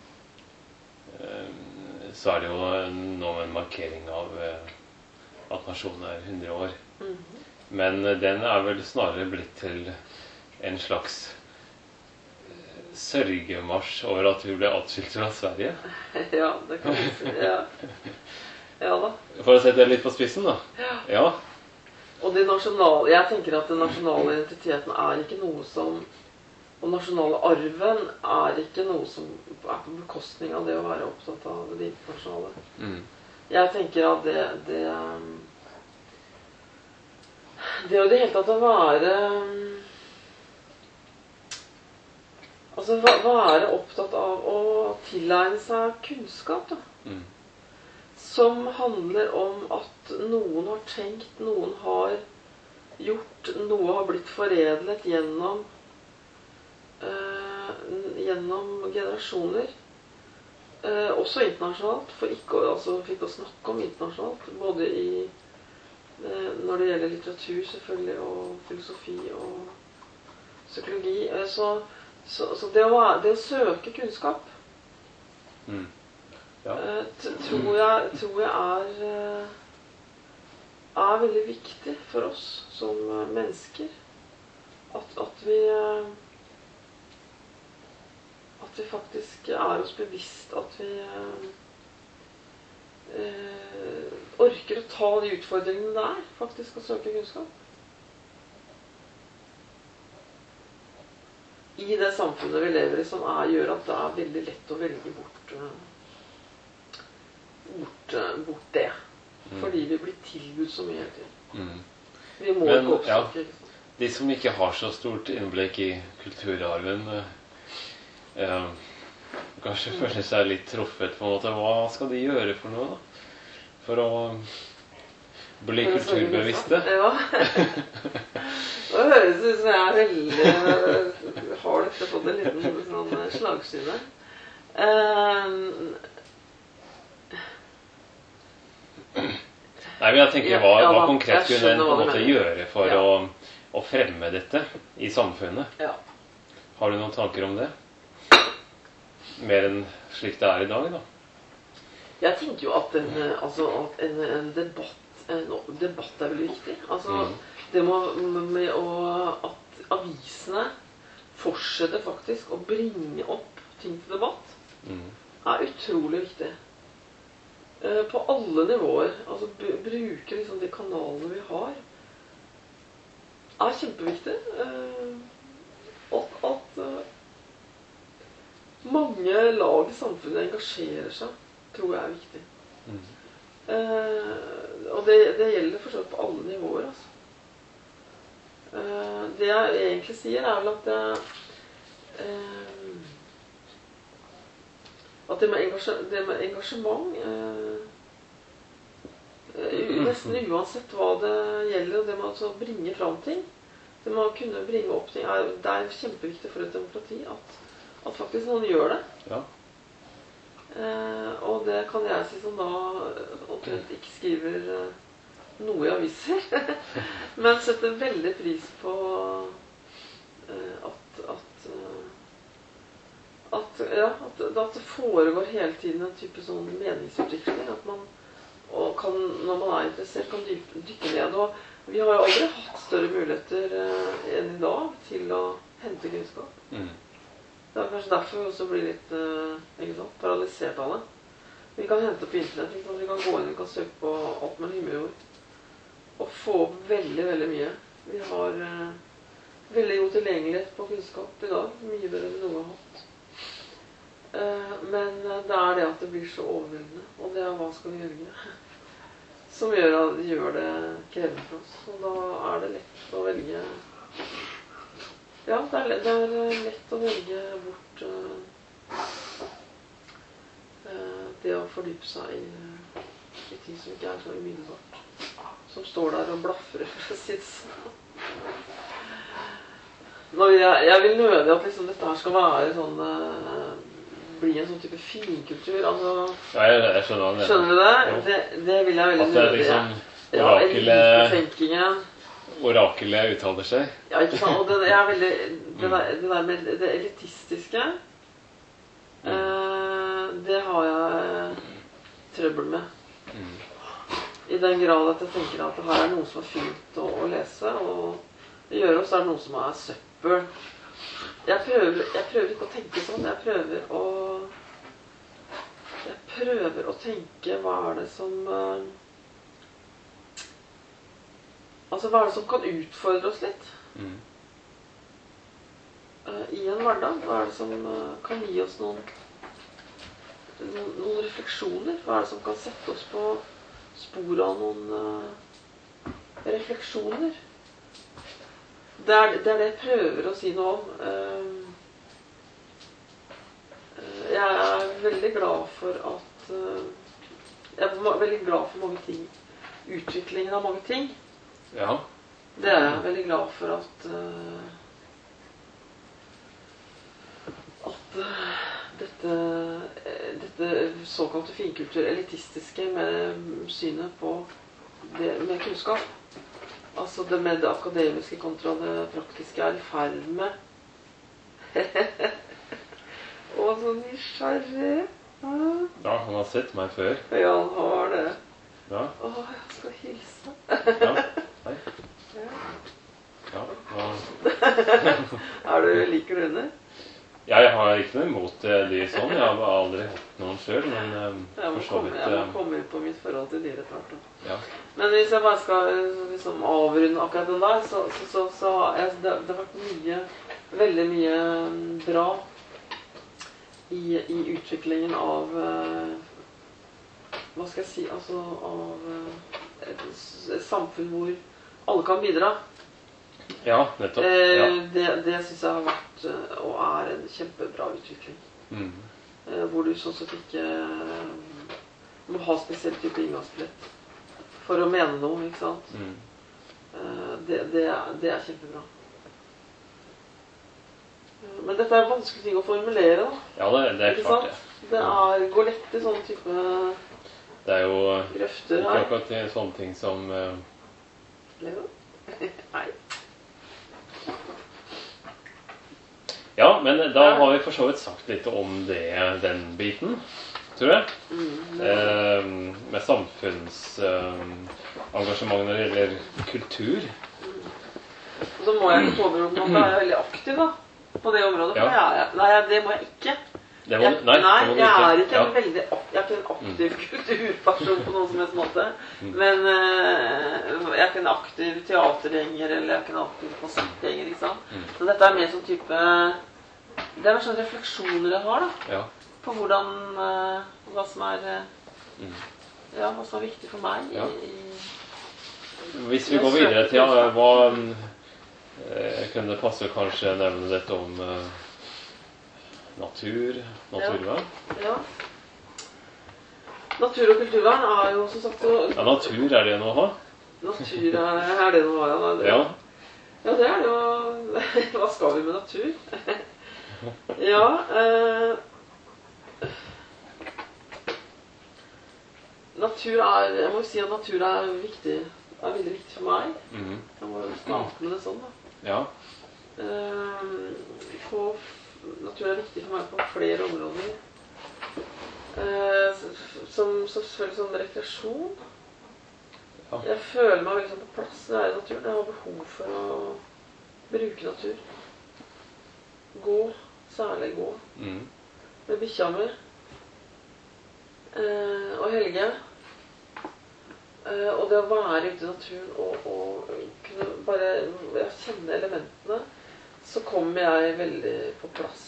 um, så er det jo nå en markering av uh, at nasjonen er hundre år. Mm-hmm. Men uh, den er vel snarere blitt til en slags uh, sørgemarsj over at vi ble atskilt fra Sverige. Ja, det kan vi si. Ja. Ja da. For å sette det litt på spissen da. Ja. Ja. Og det nasjonale, jeg tenker at den nasjonale identiteten er ikke noe som, og nasjonale arven er ikke noe som er på bekostning av det å være opptatt av det internasjonale. Mm. Jeg tenker at det, det, det å i det hele tatt å være, altså være opptatt av å tilegne seg kunnskap da. Mm. Som handler om at noen har tenkt, noen har gjort, noe har blitt foredlet gjennom, uh, gjennom generasjoner. Uh, også internasjonalt, for ikke, altså, for ikke å snakke om internasjonalt, både i, uh, når det gjelder litteratur selvfølgelig, og filosofi og psykologi. Uh, så, så, så det, å, det å søke kunnskap, mm. Ja. Tror jeg, tror jeg er, er veldig viktig for oss som mennesker. At, at, vi, at vi faktisk er oss bevisst at vi eh, orker å ta de utfordringene det er, faktisk å søke kunnskap. I det samfunnet vi lever i, som er, gjør at det er veldig lett å velge bort Bort, bort det. Mm. Fordi vi blir tilbudt så mye til. Mm. Vi må Men, ikke oppsøke. Ja, de som ikke har så stort innblikk i kulturarven, eh, kanskje mm. føler seg litt truffet på en måte. Hva skal de gjøre for noe da? For å bli kulturbevisste? Ja. Det høres ut som jeg er veldig har dette fått en liten sånn slagside. Eh, Nei, men jeg tenker, hva, ja, hva konkret kunne en på en måte gjøre for ja. å, å fremme dette i samfunnet? Ja. Har du noen tanker om det? Mer enn slik det er i dag, da? Jeg tenker jo at en, altså, at en, en, debatt, en debatt er veldig viktig. Altså, mm. det må, med å, at avisene fortsetter faktisk å bringe opp ting til debatt, mm. er utrolig viktig. På alle nivåer, altså bruke liksom de kanalene vi har, er kjempeviktig. At, at mange lag i samfunnet engasjerer seg, tror jeg er viktig. Mm. Uh, og det, det gjelder for så vidt på alle nivåer, altså. Uh, det jeg egentlig sier er vel at det, uh, at det med, engasje, det med engasjement uh, uh, nesten uansett hva det gjelder, og det med å bringe fram ting, det med å kunne bringe opp ting, er, det er kjempeviktig for et demokrati at, at faktisk noen gjør det. Ja. Uh, og det kan jeg si som da omtrent ikke skriver uh, noe i aviser, men setter veldig pris på uh, at, at, uh, at, ja, at, at det foregår hele tiden en type sånn meningsutvikling, at man og kan, når man er interessert, kan dykke, dykke ned. Og vi har jo aldri hatt større muligheter uh, enn i dag til å hente kunnskap. Mm. Det er kanskje derfor vi også blir litt uh, ikke sant, paralysert av det. Vi kan hente på internett, vi kan gå inn, vi kan søke på alt med himmelord. Og få opp veldig, veldig mye. Vi har uh, veldig god tilgjengelighet på kunnskap i dag, mye bedre enn vi noen har hatt. Uh, men uh, det er det at det blir så overveldende, og det er hva skal vi velge, som gjør, at, gjør det krevende for oss. Og da er det lett å velge. Ja, det er, det er lett å velge bort uh, uh, det å fordype seg i, i ting som ikke er så umiddelbart. Som står der og blaffer, for å si det sånn. Jeg, jeg vil nødig at liksom, dette her skal være sånn, uh, bli en sånn type finkultur. Altså, ja, jeg, jeg skjønner det. Skjønner du det? Det, det vil jeg veldig nødig. At det er liksom ja, elitetenkingen. Orakelet uttaler seg. Ja, ikke sant? Og det, jeg er veldig, det, der, det der med det elitistiske, mm. eh, det har jeg trøbbel med. Mm. I den grad at jeg tenker at det her er noe som er fint å, å lese, og det gjør også er det noe som er søppel. Jeg prøver, jeg prøver ikke å tenke sånn, jeg prøver å, jeg prøver å tenke hva er det som... Eh, Altså, hva er det som kan utfordre oss litt? Mm. Uh, I en hverdag, hva er det som uh, kan gi oss noen, noen, noen refleksjoner? Hva er det som kan sette oss på sporet av noen uh, refleksjoner? Det er, det er det jeg prøver å si noe om. Uh, uh, jeg er veldig glad for at... Uh, jeg er veldig glad for mange ting. Utviklingen av mange ting. Ja. Det er jeg veldig glad for at uh, at uh, dette, dette såkalte finkultur, elitistiske med synet på det med kunnskap, altså det med det akademiske kontra det praktiske er i ferd med. Å, så nysgjerrig. Ah. Ja, han har sett meg før. Ja, han har det. Ja. Å, jeg skal hilse. Ja. Hei. Ja. Ja. Er du liker du henne? Ja, jeg har ikke noe imot de sånn. Jeg har aldri hatt noen selv, men um, jeg må, komme, jeg må komme inn på mitt forhold til dyret etter hvert. Ja. Men hvis jeg bare skal liksom, avrunde akkurat den der, så, så, så, så jeg, det, det har vært mye, veldig mye bra i, i utviklingen av uh, hva skal jeg si, altså av uh, et, et samfunn hvor alle kan bidra. Ja, nettopp. Ja. Eh, det, det synes jeg har vært og er en kjempebra utvikling. Mm. Eh, hvor du sånn sett ikke eh, må ha spesiell type inngangsbillett for å mene noe, ikke sant? Mm. Eh, det, det, er, det er kjempebra. Eh, men dette er vanskelig ting å formulere, da. Ja, det, det er ikke klart sant? Det. Det er, går lett i sånne type det er jo grøfter her. Akkurat det er sånne ting som uh... Leo? Nei. Ja, men da har vi for så vidt sagt litt om det, den biten, tror jeg. Mm, eh, med samfunnsengasjement eh, når det gjelder kultur. Mm. Så må jeg ikke påberope at jeg er veldig aktiv da, på det området, for ja. jeg er, nei, det må jeg ikke. Det må, jeg, nei, nei det må jeg ikke. er ikke ja. en veldig jeg er ikke en aktiv mm. kulturperson på noen som helst måte. Mm. Men uh, jeg er ikke en aktiv teatergjenger, eller jeg er ikke en aktiv konsertgjenger, ikke sant? Mm. Så dette er mer sånn type det er sånne refleksjoner jeg har da, ja. På hvordan uh, hva som er uh, mm. ja, hva som er viktig for meg ja. i, i Hvis vi går videre til ja, hva eh, kunne det passe kanskje nevne dette om eh, natur, naturvern? Ja. ja. Natur- og kulturvern er jo som sagt å... Ja, natur er det noe å ha? Natur er, er det noe å ha, ja. Det, ja. Ja, det er det jo. Hva skal vi med natur? ja, eh, natur er, jeg må si at natur er viktig, er veldig viktig for meg. Mm-hmm. Jeg må starte med det sånn da. Ja. Eh, på, natur er viktig for meg på flere områder. Eh, som, som selvfølgelig som rekreasjon. Ja. Jeg føler meg veldig sånn på plass når jeg er i naturen. Jeg har behov for å bruke natur. Gå, særlig gå. Mm. Med bikkja mi. Eh, og Helge. Eh, og det å være ute i naturen og, og kunne bare kjenne elementene, så kommer jeg veldig på plass.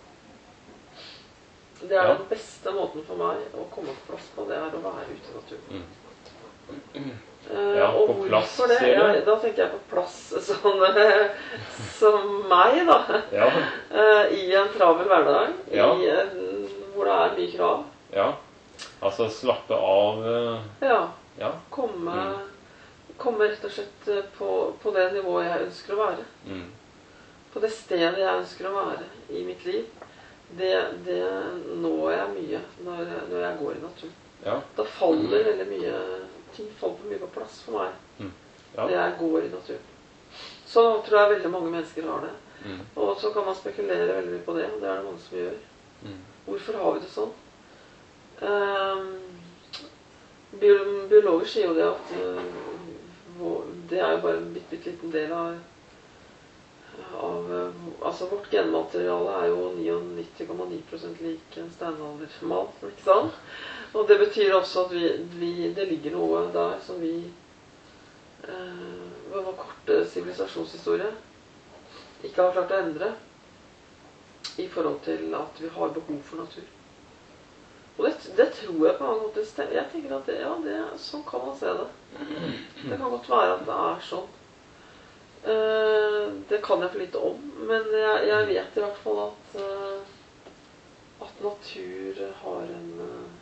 Det er ja. Den beste måten for meg å komme på plass på, det er å være ute i naturen. Mm. Ja, uh, på plass, det? Ja, da tenker jeg på plass sånn, som meg, da. Ja. Uh, I en travel hverdag, ja. I en, hvor det er mye krav. Ja, altså slappe av. Uh, ja, ja. Komme, mm. komme rett og slett på, på det nivået jeg ønsker å være. Mm. På det stedet jeg ønsker å være i mitt liv. Det, det når jeg mye når, når jeg går i naturen. Ja. Da faller mm. veldig mye, ting faller mye på plass for meg. Mm. Ja. Det jeg går i naturen. Så tror jeg veldig mange mennesker har det. Mm. Og så kan man spekulere veldig mye på det, og det er det mange som gjør. Mm. Hvorfor har vi det sånn? Um, biologer sier jo det at uh, det er jo bare en bitte, bitte liten del av Av, altså vårt genmateriale er jo nittiåtte komma ni prosent lik en steinaldermann, ikke sant? Og det betyr også at vi, vi, det ligger noe der som vi eh, ved vår korte sivilisasjonshistorie ikke har klart å endre i forhold til at vi har behov for natur. Og det, det tror jeg på en måte stemmer. Jeg tenker at det, ja, det, sånn kan man se det. Det kan godt være at det er sånn. Uh, det kan jeg for lite om, men jeg, jeg vet i hvert fall at, uh, at natur har en uh,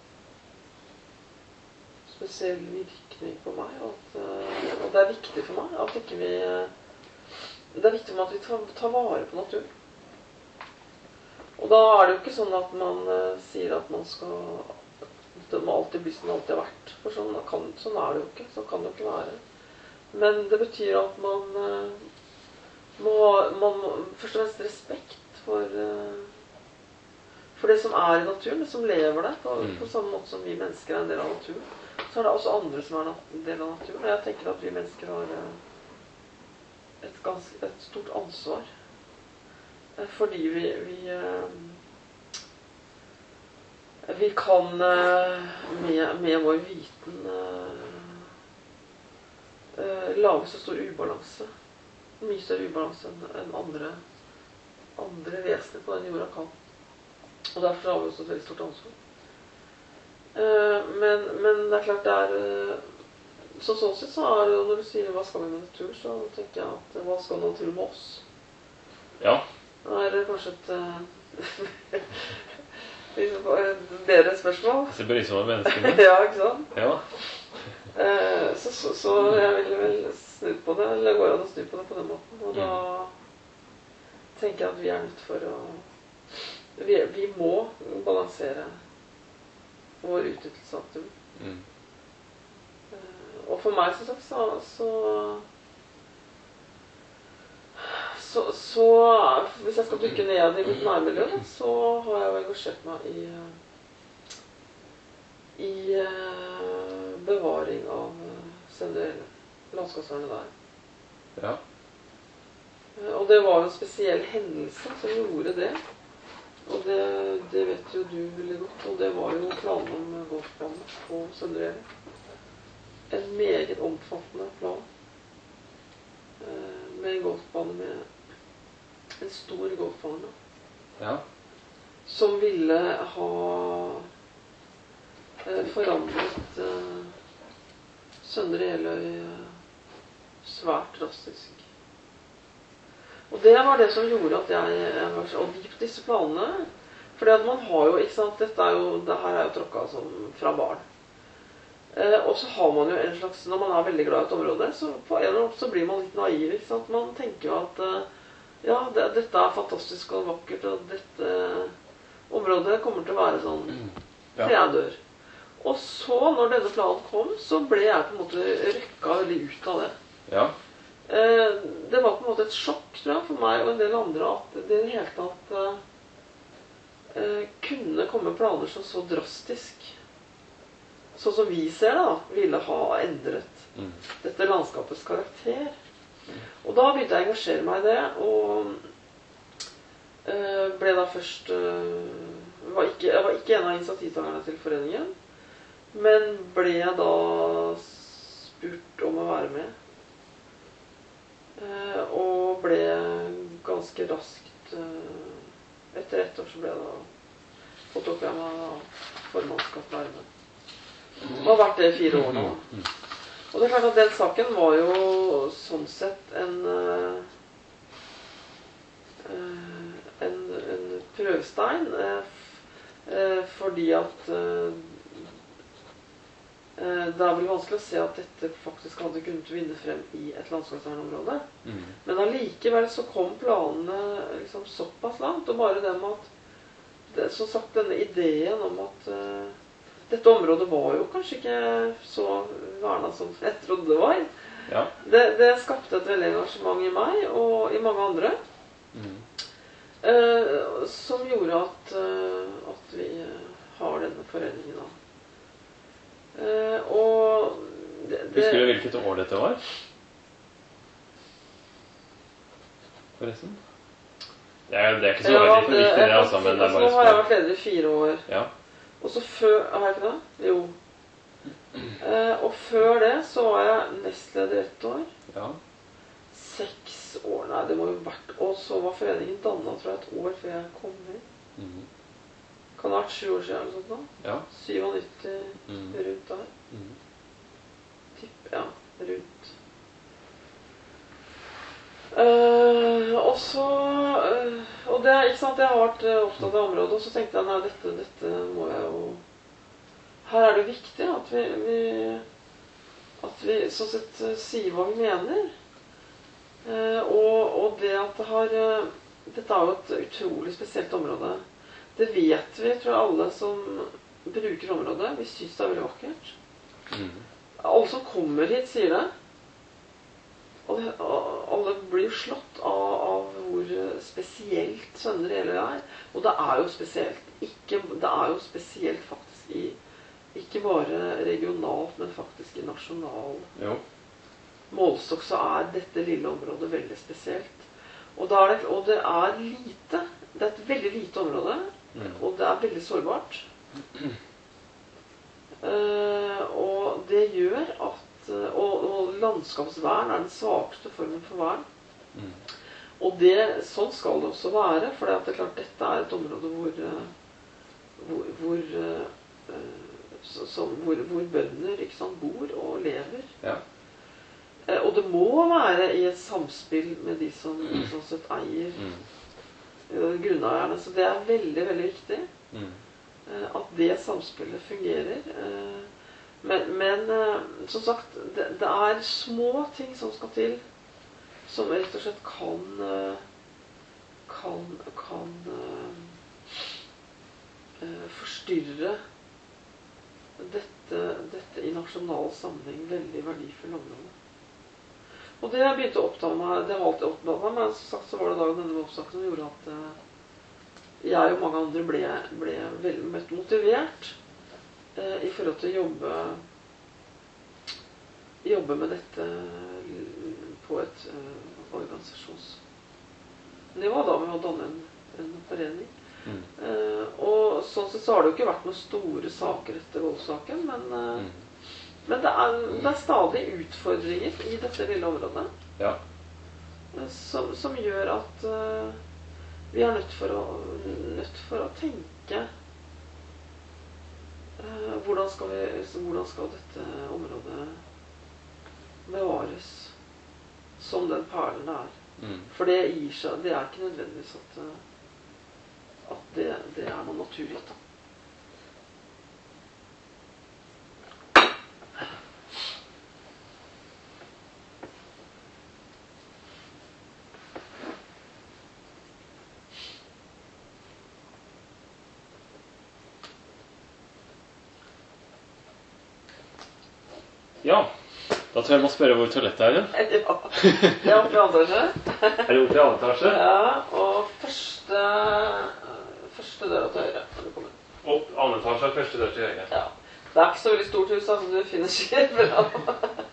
spesiell virkning på meg, og, at, uh, og det er viktig for meg at ikke vi det er viktig for meg at vi tar, tar vare på naturen. Og da er det jo ikke sånn at man uh, sier at man skal det må alltid bli som det alltid har vært, for sånn, kan, sånn er det jo ikke, sånn kan det jo ikke være. Men det betyr at man uh, må, man må først og fremst respekt for, uh, for det som er i naturen, det som lever der, på, mm. på samme måte som vi mennesker er en del av naturen. Så er det også andre som er en del av naturen, og jeg tenker at vi mennesker har uh, et, ganske, et stort ansvar. Uh, fordi vi, vi, uh, vi kan uh, med, med vår viten uh, Uh, lage så stor ubalanse. Mye større ubalanse enn en andre, andre vesener på den jorda kan. Og derfor har vi også et veldig stort ansvar. Uh, men, men det er klart det er uh, så sånn sett så er det jo, når du sier hva skal vi med natur, så tenker jeg at hva skal natur med oss? Ja. Det er kanskje et uh, bedre spørsmål. Det blir som en menneske. Ja, ikke sant? Ja. Eh, så, så, så jeg ville vel snu på det, eller går an å snu på det på den måten. Og da tenker jeg at vi er nødt for å Vi, vi må balansere vår utnyttelse av naturen. Mm. Eh, og for meg, som sagt, så så, så så hvis jeg skal dykke ned i mitt nærmiljø, så har jeg jo engasjert meg i i uh, bevaring av uh, landskapsvernet der. Ja. Uh, og det var en spesiell hendelse som gjorde det. Og det, det vet jo du veldig godt. Og det var jo planen om golfbanen på Søndre Ele. En meget omfattende plan. Uh, med en golfbane med en stor golfbane. Ja. Som ville ha eh, forandret eh, Søndre Jeløy eh, svært drastisk. Og det var det som gjorde at jeg, jeg var så og de, disse planene, fordi at man har jo, ikke sant, dette er jo, det her er jo tråkket som fra barn. Eh, og så har man jo en slags, når man er veldig glad i et område, så på en eller annen så blir man litt naiv, ikke sant? Man tenker jo at, eh, ja, det, dette er fantastisk og vakkert, og dette området kommer til å være sånn til jeg dør. Og så, når denne planen kom, så ble jeg på en måte rykket veldig ut av det. Ja. Eh, det var på en måte et sjokk, tror jeg, for meg og en del andre, at det i det hele tatt eh, kunne komme planer som så drastisk, sånn som vi ser da, ville ha endret mm. dette landskapets karakter. Mm. Og da begynte jeg å engasjere meg i det, og uh, ble da først uh, var ikke, Jeg var ikke en av initiativtakerne til foreningen, men ble da spurt om å være med. Uh, og ble ganske raskt uh, etter ett år så ble jeg da påtok jeg meg formannskap være med. Det har vært det i fire år nå. Og det er klart at den saken var jo sånn sett en uh, en, en prøvestein uh, uh, fordi at uh, uh, det er vel vanskelig å se at dette faktisk hadde kunnet vinne frem i et landskapsvernområde. Mm. Men allikevel så kom planene liksom såpass langt, og bare det med at det, som sagt, denne ideen om at uh, dette området var jo kanskje ikke så verna som jeg trodde det var. Ja. Det, det skapte et veldig engasjement i meg og i mange andre. Mm. Eh, som gjorde at, uh, at vi har denne foreningen da. Eh, og det, det, Husker du hvilket år dette var? Forresten? Det er, det er ikke så ja, veldig viktig det, altså, men det er bare så har jeg vært leder i fire år. Ja. Og så før, har jeg ikke det? Jo. Eh, og før det så var jeg nestleder ett år. Ja. Seks år, nei, det må jo vært. Og så var foreningen dannet, tror jeg, et år før jeg kom inn. Mm. Kan det ha vært sju år siden eller sånt da? Ja. syttisju mm. rundt der. Mm. Tipp, ja, rundt. Uh, og så uh, og det, ikke sant, jeg har vært uh, opptatt av området, og så tenkte jeg, nei, dette, dette må jeg jo her er det viktig at vi, vi at vi sånn sett uh, sier hva vi mener, uh, og, og det at det har uh, dette er jo et utrolig spesielt område. Det vet vi, tror jeg, alle som bruker området. Vi synes det er veldig vakkert. Mm. Alle som kommer hit sier det. Og det, alle blir jo slått av, av hvor spesielt Søndre Jeløy er. Og det er jo spesielt. Ikke, det er jo spesielt faktisk i, ikke bare regionalt, men faktisk i nasjonal jo. målestokk så er dette lille området veldig spesielt. Og, da er det, og det er lite. Det er et veldig lite område, mm. og det er veldig sårbart. Uh, og det gjør at Og, og landskapsvern er den svakeste formen for vern. Mm. Og det, sånn skal det også være, for det er klart dette er et område hvor hvor, hvor, så, så, hvor, hvor bønder ikke sant, bor og lever. Ja. Eh, og det må være i et samspill med de som mm. sånn sett eier mm. grunneierne. Så det er veldig, veldig viktig mm. eh, at det samspillet fungerer. Eh, Men, men som sagt, det, det er små ting som skal til, som rett og slett kan, kan, kan uh, forstyrre dette, dette i nasjonal sammenheng veldig verdifulle områder. Og det jeg begynte å oppta meg, det har alltid opptatt meg, men som sagt så var det da denne oppsaken som gjorde at uh, jeg og mange andre ble, ble veldig motivert i forhold til å jobbe jobbe med dette på et uh, organisasjonsnivå da, med å danne en, en forening. Mm. Uh, og sånn sett så har det jo ikke vært noen store saker etter voldssaken, men, uh, mm. men det, er, det er stadig utfordringer i dette lille området ja. uh, som, som gjør at uh, vi er nødt for å, nødt for å tenke Uh, hvordan, skal vi, hvordan skal dette området bevares som den perlen det er? Mm. For det gir seg, det er ikke nødvendigvis at, at det, det er noe naturlig, da. Ja, da tror jeg jeg må spørre hvor toalettet er. Ja, det er oppe i andre etasje. Er det oppe i andre etasje? Ja, og første, første døra til høyre når du kommer. Opp andre etasje, første døra til høyre. Ja, det er ikke så veldig stort hus, altså du finner sikkert bra.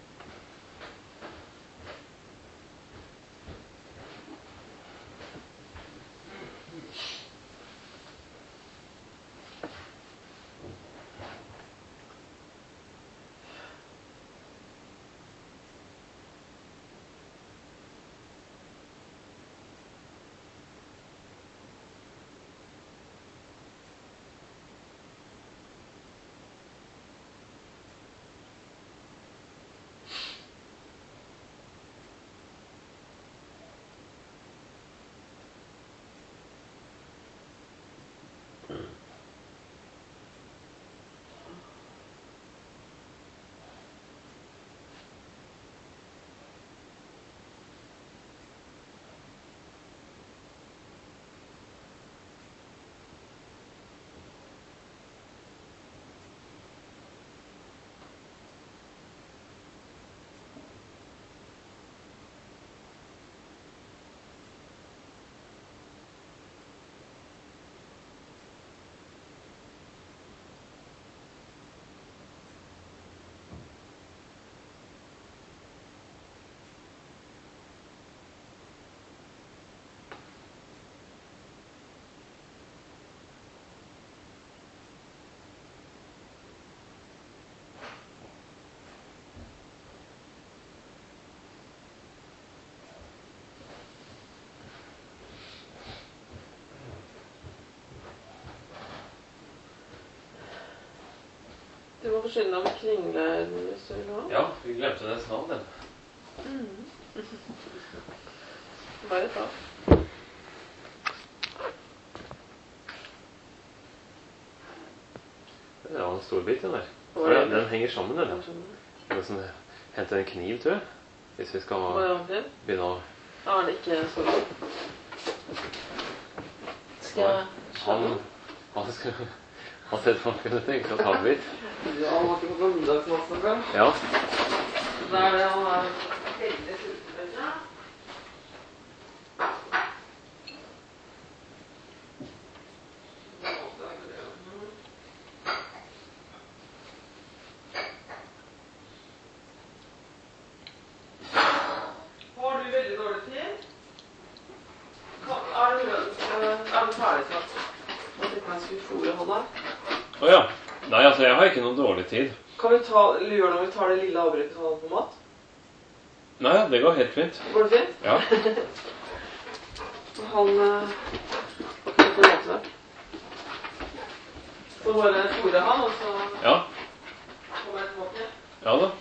Du må forsyne deg med kringleiden hvis du vil ha. Ja, vi glemte det snart, den. Mm. Bare ta. Det var en stor bit, den der. For den, den henger sammen, den. Jeg må sånn, hente en kniv, tror jeg. Hvis vi skal begynne å... Ja, er det ikke så bra? Skal jeg... Han... Han skal... Han ser ut som han kunne tenke seg å ta en bit. Ja, han har ikke fått noen middagsmasse, vel? Ja. Det er det han er veldig sulten, vet du. Har du veldig dårlig tid? Er du, er du ferdig snart? Jeg tenkte jeg skulle fôre han der. Åja. Nei, altså, jeg har ikke noen dårlig tid. Kan vi ta, lure når vi tar det lille avbrytet han på mat? Nei, det går helt fint. Går det fint? Ja. Han... Uh, har ikke noe mat der. Så bare fôre han, og så... Ja. Kommer jeg tilbake. Ja da.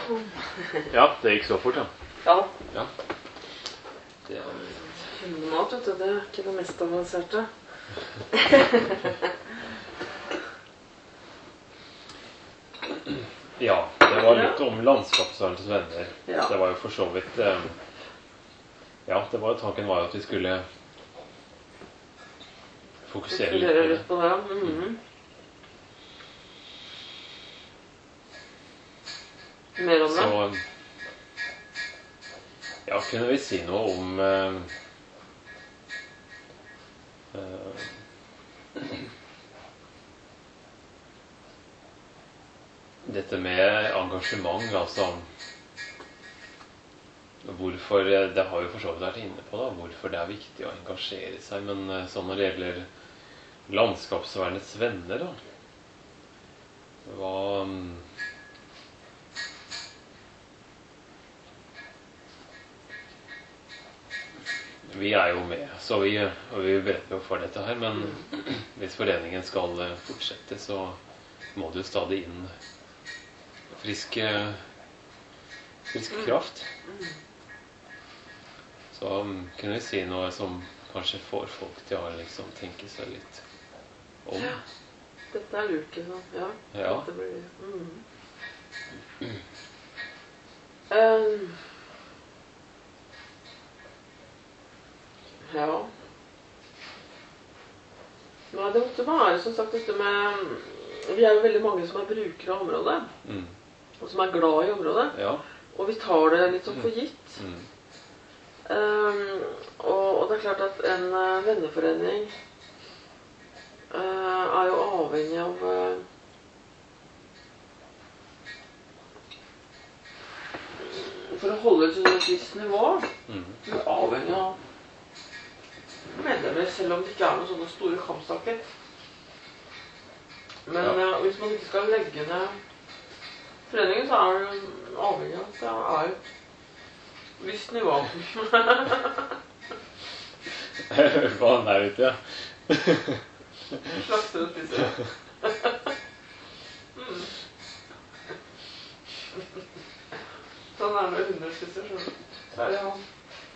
Ja, det gikk så fort, ja. Ja. Ja. Det er... Hundemat, vet du, det er ikke det mest avanserte. Ja, det var litt om landskapsvernets venner. Ja. Det var jo for så vidt... Eh, ja, det var, tanken var jo at vi skulle fokusere litt på det. Litt på det. Mm-hmm. Mer om det? Så, ja, kunne vi si noe om eh, eh, dette med engasjement, altså hvorfor, det har jo for så vidt vært inne på da, hvorfor det er viktig å engasjere seg, men sånn når det gjelder landskapsvernets venner da, hva... Vi er jo med, så vi, og vi vet jo for dette her, men hvis foreningen skal fortsette, så må det jo stadig inn frisk, frisk kraft. Så kunne vi si noe som kanskje får folk til å liksom tenke seg litt om. Ja, dette er lurt, liksom. Ja, ja. Dette blir... Mm. Um. Ja. Nei, det måtte være, som sagt, dette med... Vi er jo veldig mange som er brukere av området. Mm. Og som er glad i området. Ja. Og vi tar det litt sånn for gitt. Mm. Um, og, og det er klart at en uh, venneforening uh, er jo avhengig av... Uh, for å holde til et visst nivå. Mm. Vi er avhengig av medlemmer, selv om det ikke er noen sånne store kampsaker. Men ja. uh, hvis man ikke skal legge ned foreningen, så er det avhengig av at det er et visst nivå. Jeg hører på han der ute, ja. Slakter og spiser. mm. Sånn er det med hunder spiser, så er det han.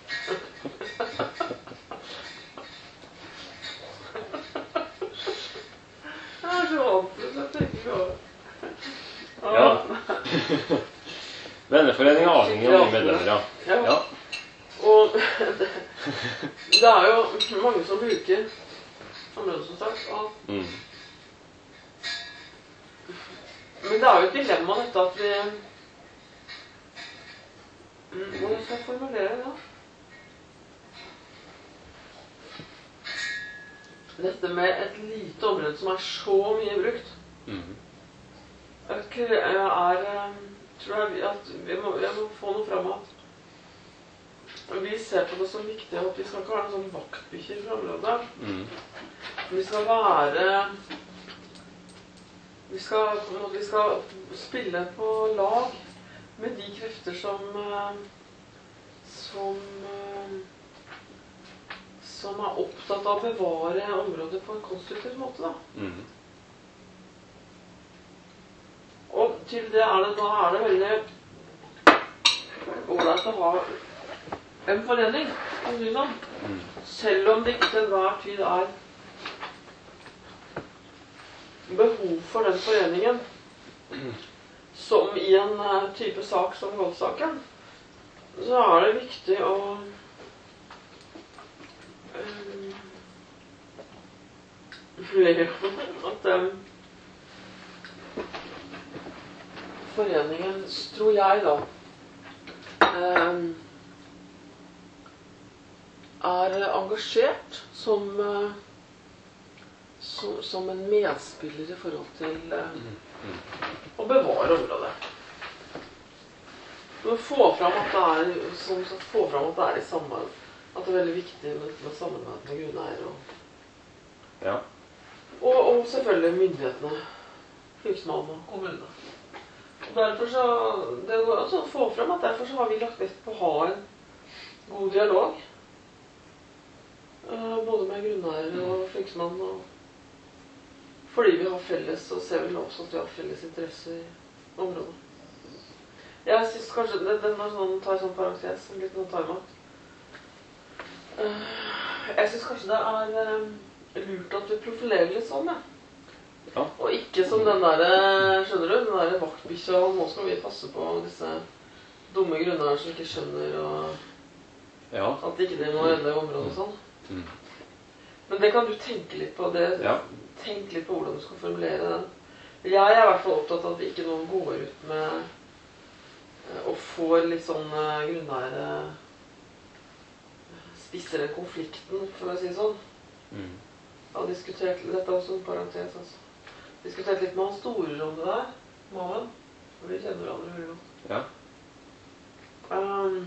Jeg er så vanskelig, så jeg tenker ikke over. Ja. Venneforening er avhengig av mye medlemmer, ja. Ja. Ja. Og det, det er jo mange som bruker området, som sagt. Og... Mm. Men det er jo et dilemma dette at vi... Hvordan skal jeg formulere det da? Dette med et lite område som er så mye brukt. Mm. Jeg er, tror jeg at vi må, jeg må få noe frem at vi ser på det som viktig at vi skal ikke være noen sånn vaktbikkjer fra området. Mm. Vi skal være... Vi skal, vi skal spille på lag med de krefter som... Som... Som er opptatt av å bevare området på en konstruktiv måte, da. Mm. Og til det er det, da er det veldig ålreit å ha en forening, mm. selv om det ikke til hver tid er behov for den foreningen, mm. som i en type sak som voldssaken, så er det viktig å um, at um, foreningen, tror jeg da, um, er engasjert som, uh, som, som en medspiller i forhold til uh, å bevare området. Å få fram at det er, som, så få fram at det er i samarbeid, at det er veldig viktig med, med samarbeid med grunneier og, ja. og, og selvfølgelig myndighetene, fylkesmannen og kommunene. Og derfor så, det går også å få frem at derfor så har vi lagt vekt på å ha en god dialog. Uh, både med grunneier og fylkesmannen. Og, fordi vi har felles, og ser vel også at vi har felles interesser i området. Jeg synes kanskje det, den er sånn, tar sånn parentes, en liten timeout. Uh, jeg synes kanskje det er um, lurt at vi profilerer litt sånn, ja. Ja. Og ikke som den der, skjønner du, den der vaktbikkja, og nå skal vi passe på disse dumme grunner som ikke skjønner, og ja. At ikke de må ødelegge området og sånn. Mm. Men det kan du tenke litt på, det. Ja. Tenk litt på hvordan du skal formulere den. Jeg er i hvert fall opptatt av at ikke noen går ut med og får litt sånn grunnære spisser den konflikten, for å si sånn. Mm. Jeg har diskutert, dette er også en parentes, altså. Diskutert litt med han Storer om det der, mannen. Vi kjenner hverandre veldig godt. Ja. Um,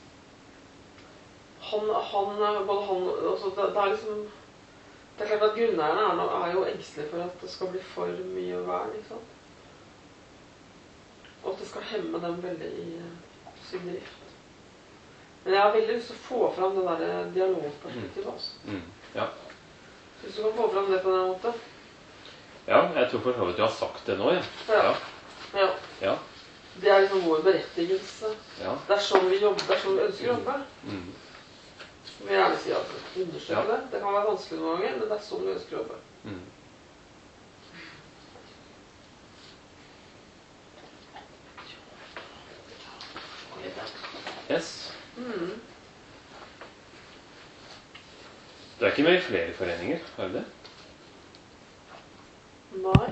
han, han, både han, altså det, det er liksom, det er klart at grunneierne er, er jo engstelige for at det skal bli for mye vern, ikke sant? Og at det skal hemme dem veldig i uh, sin drift. Men jeg har veldig lyst til å få fram det der dialogperspektivet, altså. Mm. Ja. Hvis du kan få fram det på den måten. Ja, jeg tror for så vidt du har sagt det nå, ja. Ja. Ja. Ja. Det er liksom vår berettigelse. Ja. Det er sånn vi jobber, det er sånn vi ønsker å jobbe. Mm. Jeg vil gjerne si at vi understreker Ja. det. Det kan være vanskelig noen ganger, men det er sånn vi ønsker å jobbe. Mm. Yes. Mm. Du er ikke med i flere foreninger, er du det? Nei.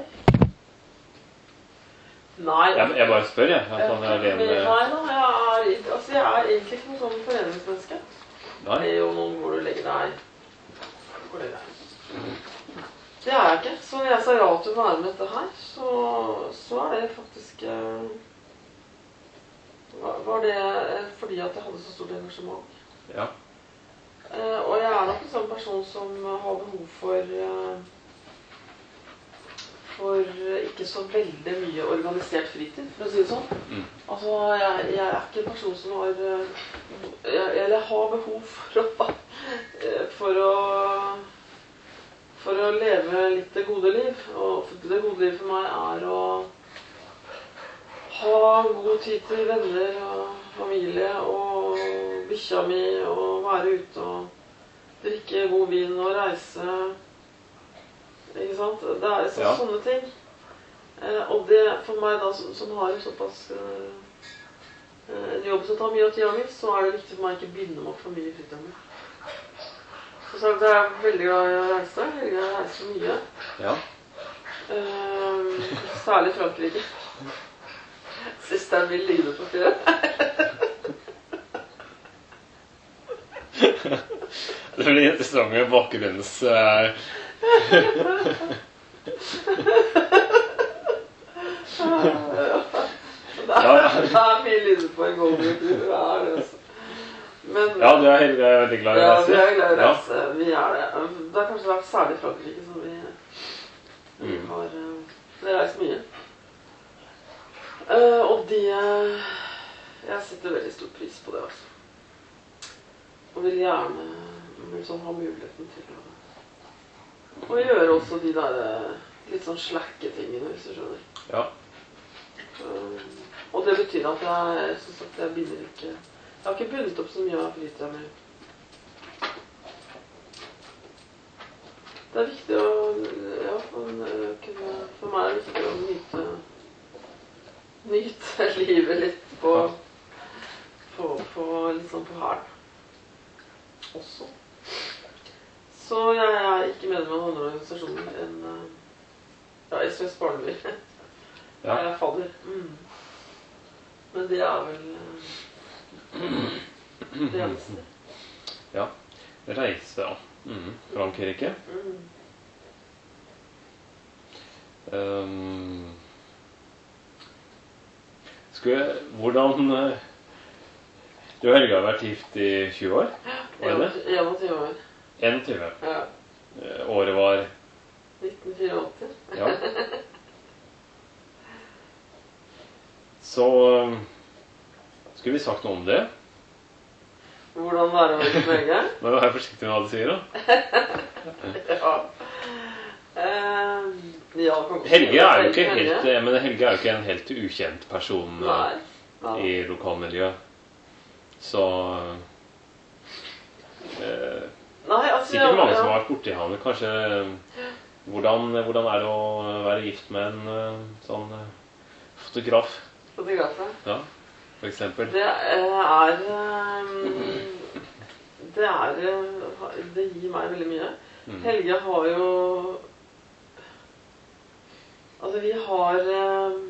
Nei. Jeg, jeg bare spør, jeg. At han er Jeg- alene. Nei da, jeg er, altså jeg er egentlig ikke noe sånn foreningsmenneske. Nei. Det er jo noen hvor du legger deg. Hvor legger deg. Det er jeg ikke. Så når jeg sa ja til å være med dette her, så, så er det faktisk eh, var- var det fordi at jeg hadde så stort engasjement. Ja. Eh, og jeg er nok en sånn person som har behov for eh, for ikke så veldig mye organisert fritid, for å si det sånn. Mm. Altså, jeg, jeg er ikke en person som har eh, jeg, Eller har behov for å eh, for å for å leve litt det gode liv. Og det gode liv for meg er å ha god tid til venner og familie og bikkja mi og være ute og drikke god vin og reise. Ikke sant? Det er så, Ja. sånne ting. Eh, og det for meg da, som, som har en såpass eh, en jobb som tar mye av tida mi, så er det viktig for meg ikke å binde meg opp for mye i fritiden. Så sagt, jeg er veldig glad i å reise. Veldig glad i å reise mye. Ja. Eh, særlig Frankrike. Synes det er mye lignende på fire. Det blir interessant med bakgrunnens uh... Det er, det er mye lyder på en golftur. Det er det også. Men, Ja, du er heldig, veldig glad i å ja, reise. vi er glad i å Ja. reise. Vi er det. Det har kanskje vært særlig Frankrike som vi, vi Mm. har uh, det har reist mye. Uh, og det jeg setter veldig stor pris på det, altså. Og vil gjerne liksom, ha muligheten til å og gjøre også de der litt sånn slakke tingene, hvis du skjønner. Ja. Um, og det betyr at jeg synes at jeg binder ikke jeg har ikke bundet opp så mye av fritida mi. Det er viktig å ja, man, kunne, for meg er det viktig å nyte nyte livet litt på på, på liksom på her også. Så jeg er ikke medlem av andre organisasjoner enn ja, S O S Barneby. Ja. Jeg er fadder. Mm. Men det er vel det eneste. Ja. Reise, ja. Mm. Frankrike. Mm. Um, skulle, hvordan uh, Du og Helge har vært gift i tjue år? Var det det? enogtyve år. enogtyve. Ja. Uh, året var nitten åttifire. Ja. Så um, skulle vi sagt noe om det. Hvordan være med Helge? Men vær forsiktig med hva du sier, da. Ja. Uh, ja Helge er jo ikke helt, men Helge er jo ikke en helt ukjent person. Nei. ja. i lokalmiljøet. Så eh, Nei, altså, sikkert mange ja. som har vært borti han. Kanskje hvordan, hvordan er det å være gift med en uh, sånn uh, fotograf? Fotograf, ja. For eksempel. Det er um, Det er Det gir meg veldig mye. Mm. Helge har jo Altså, vi har um,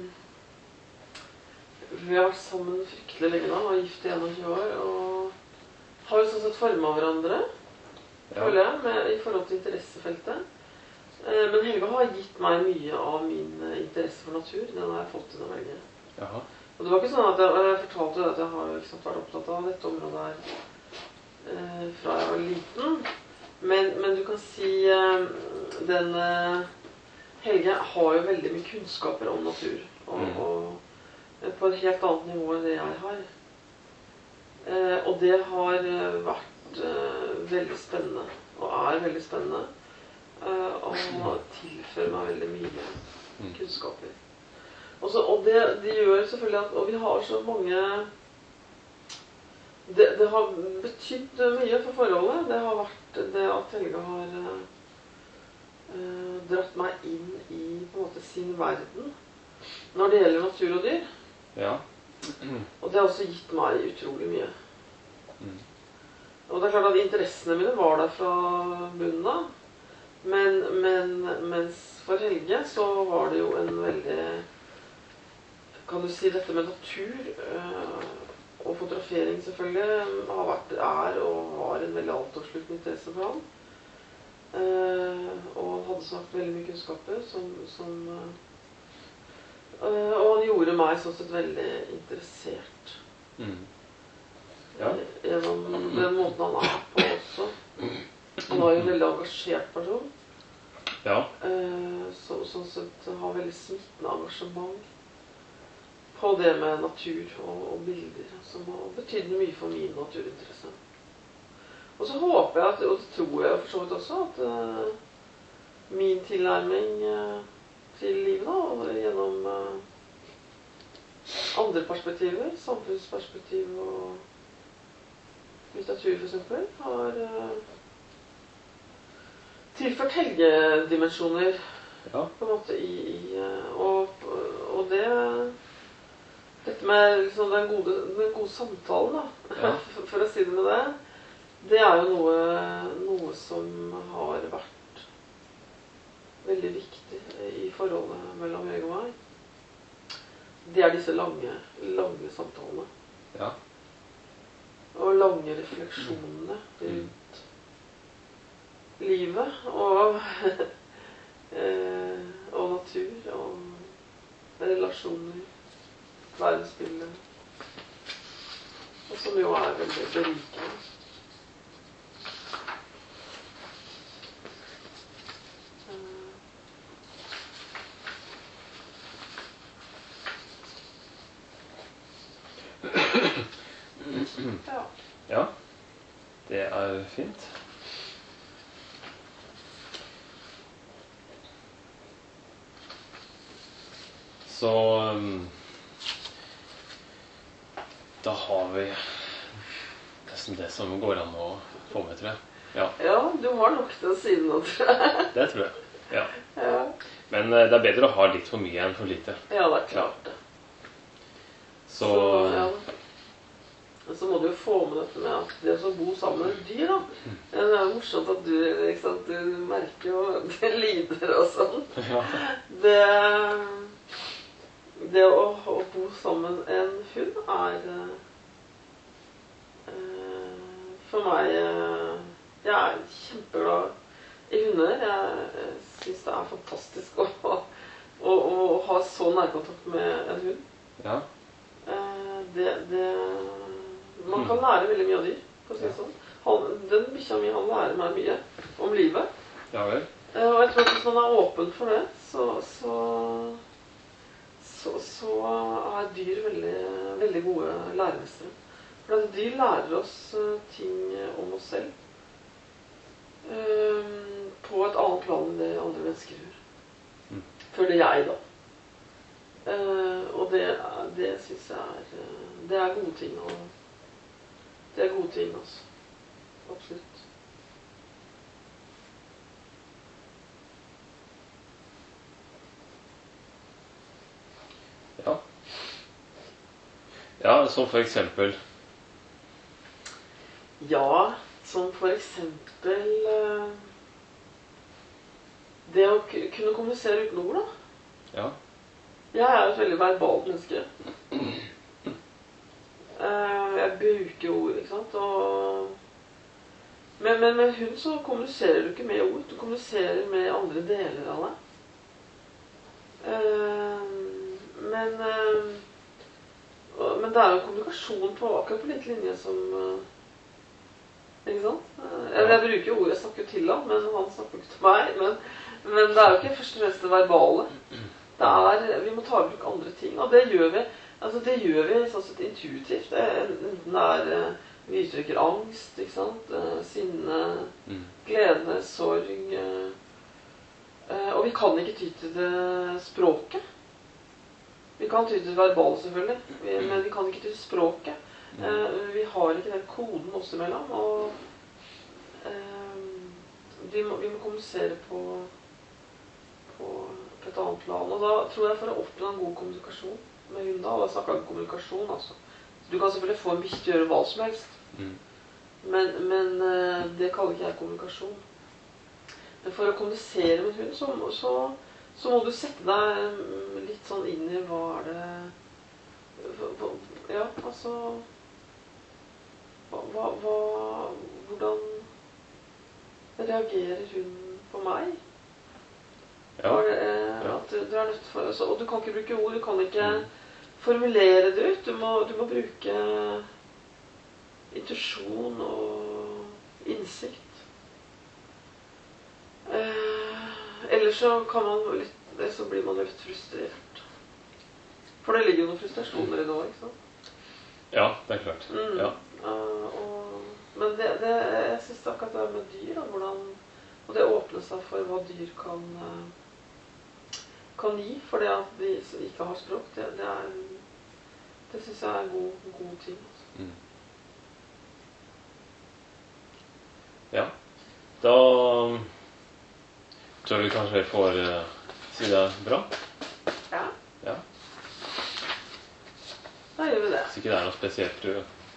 Vi har vært sammen fryktelig lenge nå, og gift i tjueen år, og har jo sånn sett formet hverandre, ja. føler jeg, med, i forhold til interessefeltet. Eh, men Helge har gitt meg mye av min interesse for natur. Den har jeg fått gjennom Helge. Jaha. Og det var ikke sånn at jeg, jeg fortalte at jeg har liksom vært opptatt av dette området her eh, fra jeg var liten. Men, men du kan si eh, den eh, Helge har jo veldig mye kunnskaper om natur. Og, mm. og på et helt annet nivå enn det jeg har. Eh, og det har vært eh, veldig spennende, og er veldig spennende, eh, og tilfører meg veldig mye kunnskaper. Også, og det, de gjør selvfølgelig at, og vi har så mange, det, det har betydd mye for forholdet. Det har vært det at Helge har eh, dratt meg inn i på en måte sin verden når det gjelder natur og dyr. Ja. Og det har også gitt meg utrolig mye. Mm. Og det er klart at interessene mine var der fra bunnen av. Men, men mens for Helge så var det jo en veldig, kan du si, dette med natur øh, og fotografering selvfølgelig har vært, er og var en veldig altoppslutende interesse for han. Uh, og hadde sagt veldig mye kunnskaper som, som uh, Uh, og han gjorde meg sånn sett veldig interessert. Mm. Ja. Gjennom den måten han er på også. Han var jo en veldig engasjert person. Ja. Uh, så, sånn sett har veldig smittende engasjement på det med natur og, og bilder, som har betydd mye for min naturinteresse. Og så håper jeg, at, og det tror jeg for så vidt også, at uh, min tilnærming uh, til livet da, og gjennom uh, andre perspektiver, samfunnsperspektiv og litteratur for eksempel, har uh, tilført helgedimensjoner ja. på en måte i, i uh, og, og det dette med liksom, den, gode, den gode samtalen da, ja. for, for å si det med det, det er jo noe, noe som har vært veldig viktig i forholdet mellom Helge og meg. Det er disse lange, lange samtalene. Ja. Og lange refleksjonene rundt mm. livet og, eh, og natur og relasjoner, verdensbildet. Og som jo er veldig berikende. Ja. Ja, det er fint. Så um, da har vi nesten det som går an å få med, tror jeg. Ja, ja du har nok til å si noe, tror jeg. Det tror jeg, ja. Ja. Men uh, det er bedre å ha litt for mye enn for lite. Ja, det er klart det. Så, Så ja. Så må du jo få med dette med at det å bo sammen med dyr, da. Det er jo morsomt at du, ikke sant, du merker jo det lider og sånn. Ja. Det, det å, å bo sammen med en hund er uh, for meg uh, jeg er kjempeglad i hunder. Jeg synes det er fantastisk å, å, å ha så nærkontakt med en hund. Ja. Uh, det, det Man kan lære veldig mye av dyr, for å si det sånn. Han, den bikkja mi, han lærer meg mye om livet. Ja vel. Uh, og jeg tror at hvis man er åpen for det, så, så, så, så er dyr veldig, veldig gode læremestere. For at dyr lærer oss uh, ting om oss selv uh, på et annet plan enn det andre mennesker gjør. Mm. Føler jeg, da. Uh, og det, det synes jeg er... Uh, det er gode ting. Og det er gode ting, altså. Absolutt. Ja. Ja, som for eksempel. Ja, som for eksempel uh, det å kunne kommunisere uten ord, da. Ja. Jeg er et veldig verbalt menneske. Uh, jeg bruker ord, ikke sant? Og men, men med hund så kommuniserer du ikke med ord. Du kommuniserer med andre deler av deg. Uh, men uh, men det er jo kommunikasjon på akkurat på litt linje som uh, ikke sant? Uh, jeg, jeg bruker ord, jeg snakker til han, men han snakker ikke til meg. Men, men det er jo ikke først og fremst det verbale. Det er, vi må ta i bruk andre ting, og det gjør vi, altså det gjør vi sånn sett intuitivt. Enten det er, vi uttrykker angst, ikke sant? Sinne, glede, sorg. Og vi kan ikke ty til det språket. Vi kan ty til det verbale selvfølgelig, men vi kan ikke ty til språket. Vi har ikke den koden oss imellom, og vi må, vi må kommunisere på, på på et annet plan, og da tror jeg for å oppnå en god kommunikasjon med hunden, og da snakker jeg om kommunikasjon, altså. Du kan selvfølgelig få en bikkje til å gjøre hva som helst, mm. men, men det kaller ikke jeg kommunikasjon. Men for å kommunisere med hunden, så, så, så må du sette deg litt sånn inn i hva er det, ja, altså, hva, hva, hvordan reagerer hunden på meg? Ja. Det, at du, du er nødt for, altså, og du kan ikke bruke ord, du kan ikke mm. formulere det ut. Du må, du må bruke intuisjon og innsikt. Eh, ellers så kan man litt, så blir man litt frustrert. For det ligger jo noen frustrasjoner i det også, ikke sant? Ja, det er klart. Mm. Ja. Uh, og, men det, det, jeg synes akkurat det er med dyr, da, hvordan, og det åpner seg for hva dyr kan... Uh, kan gi, for det at de som ikke har språk, det, det, er, det synes jeg er en god, god ting. Altså. Mm. Ja, da tror vi kanskje vi får uh, si det bra. Ja. Ja. Da gjør vi det. Så ikke det er noe spesielt du...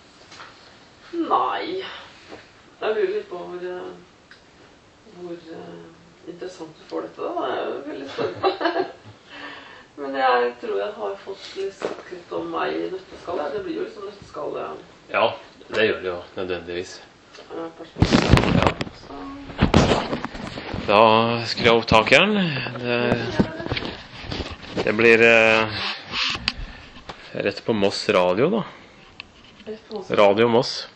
Nei. Jeg lurer litt på hvor, hvor uh, interessant du får dette da. Det er jo veldig spennende. Men jeg tror jeg har fått litt sagt litt om meg i nøtteskall. Det blir jo liksom nøtteskall. Ja, ja det gjør det jo nødvendigvis. Ja. Så. Da skrur jeg opp takeren. Det, det blir eh, rett på Moss Radio da. Radio Moss.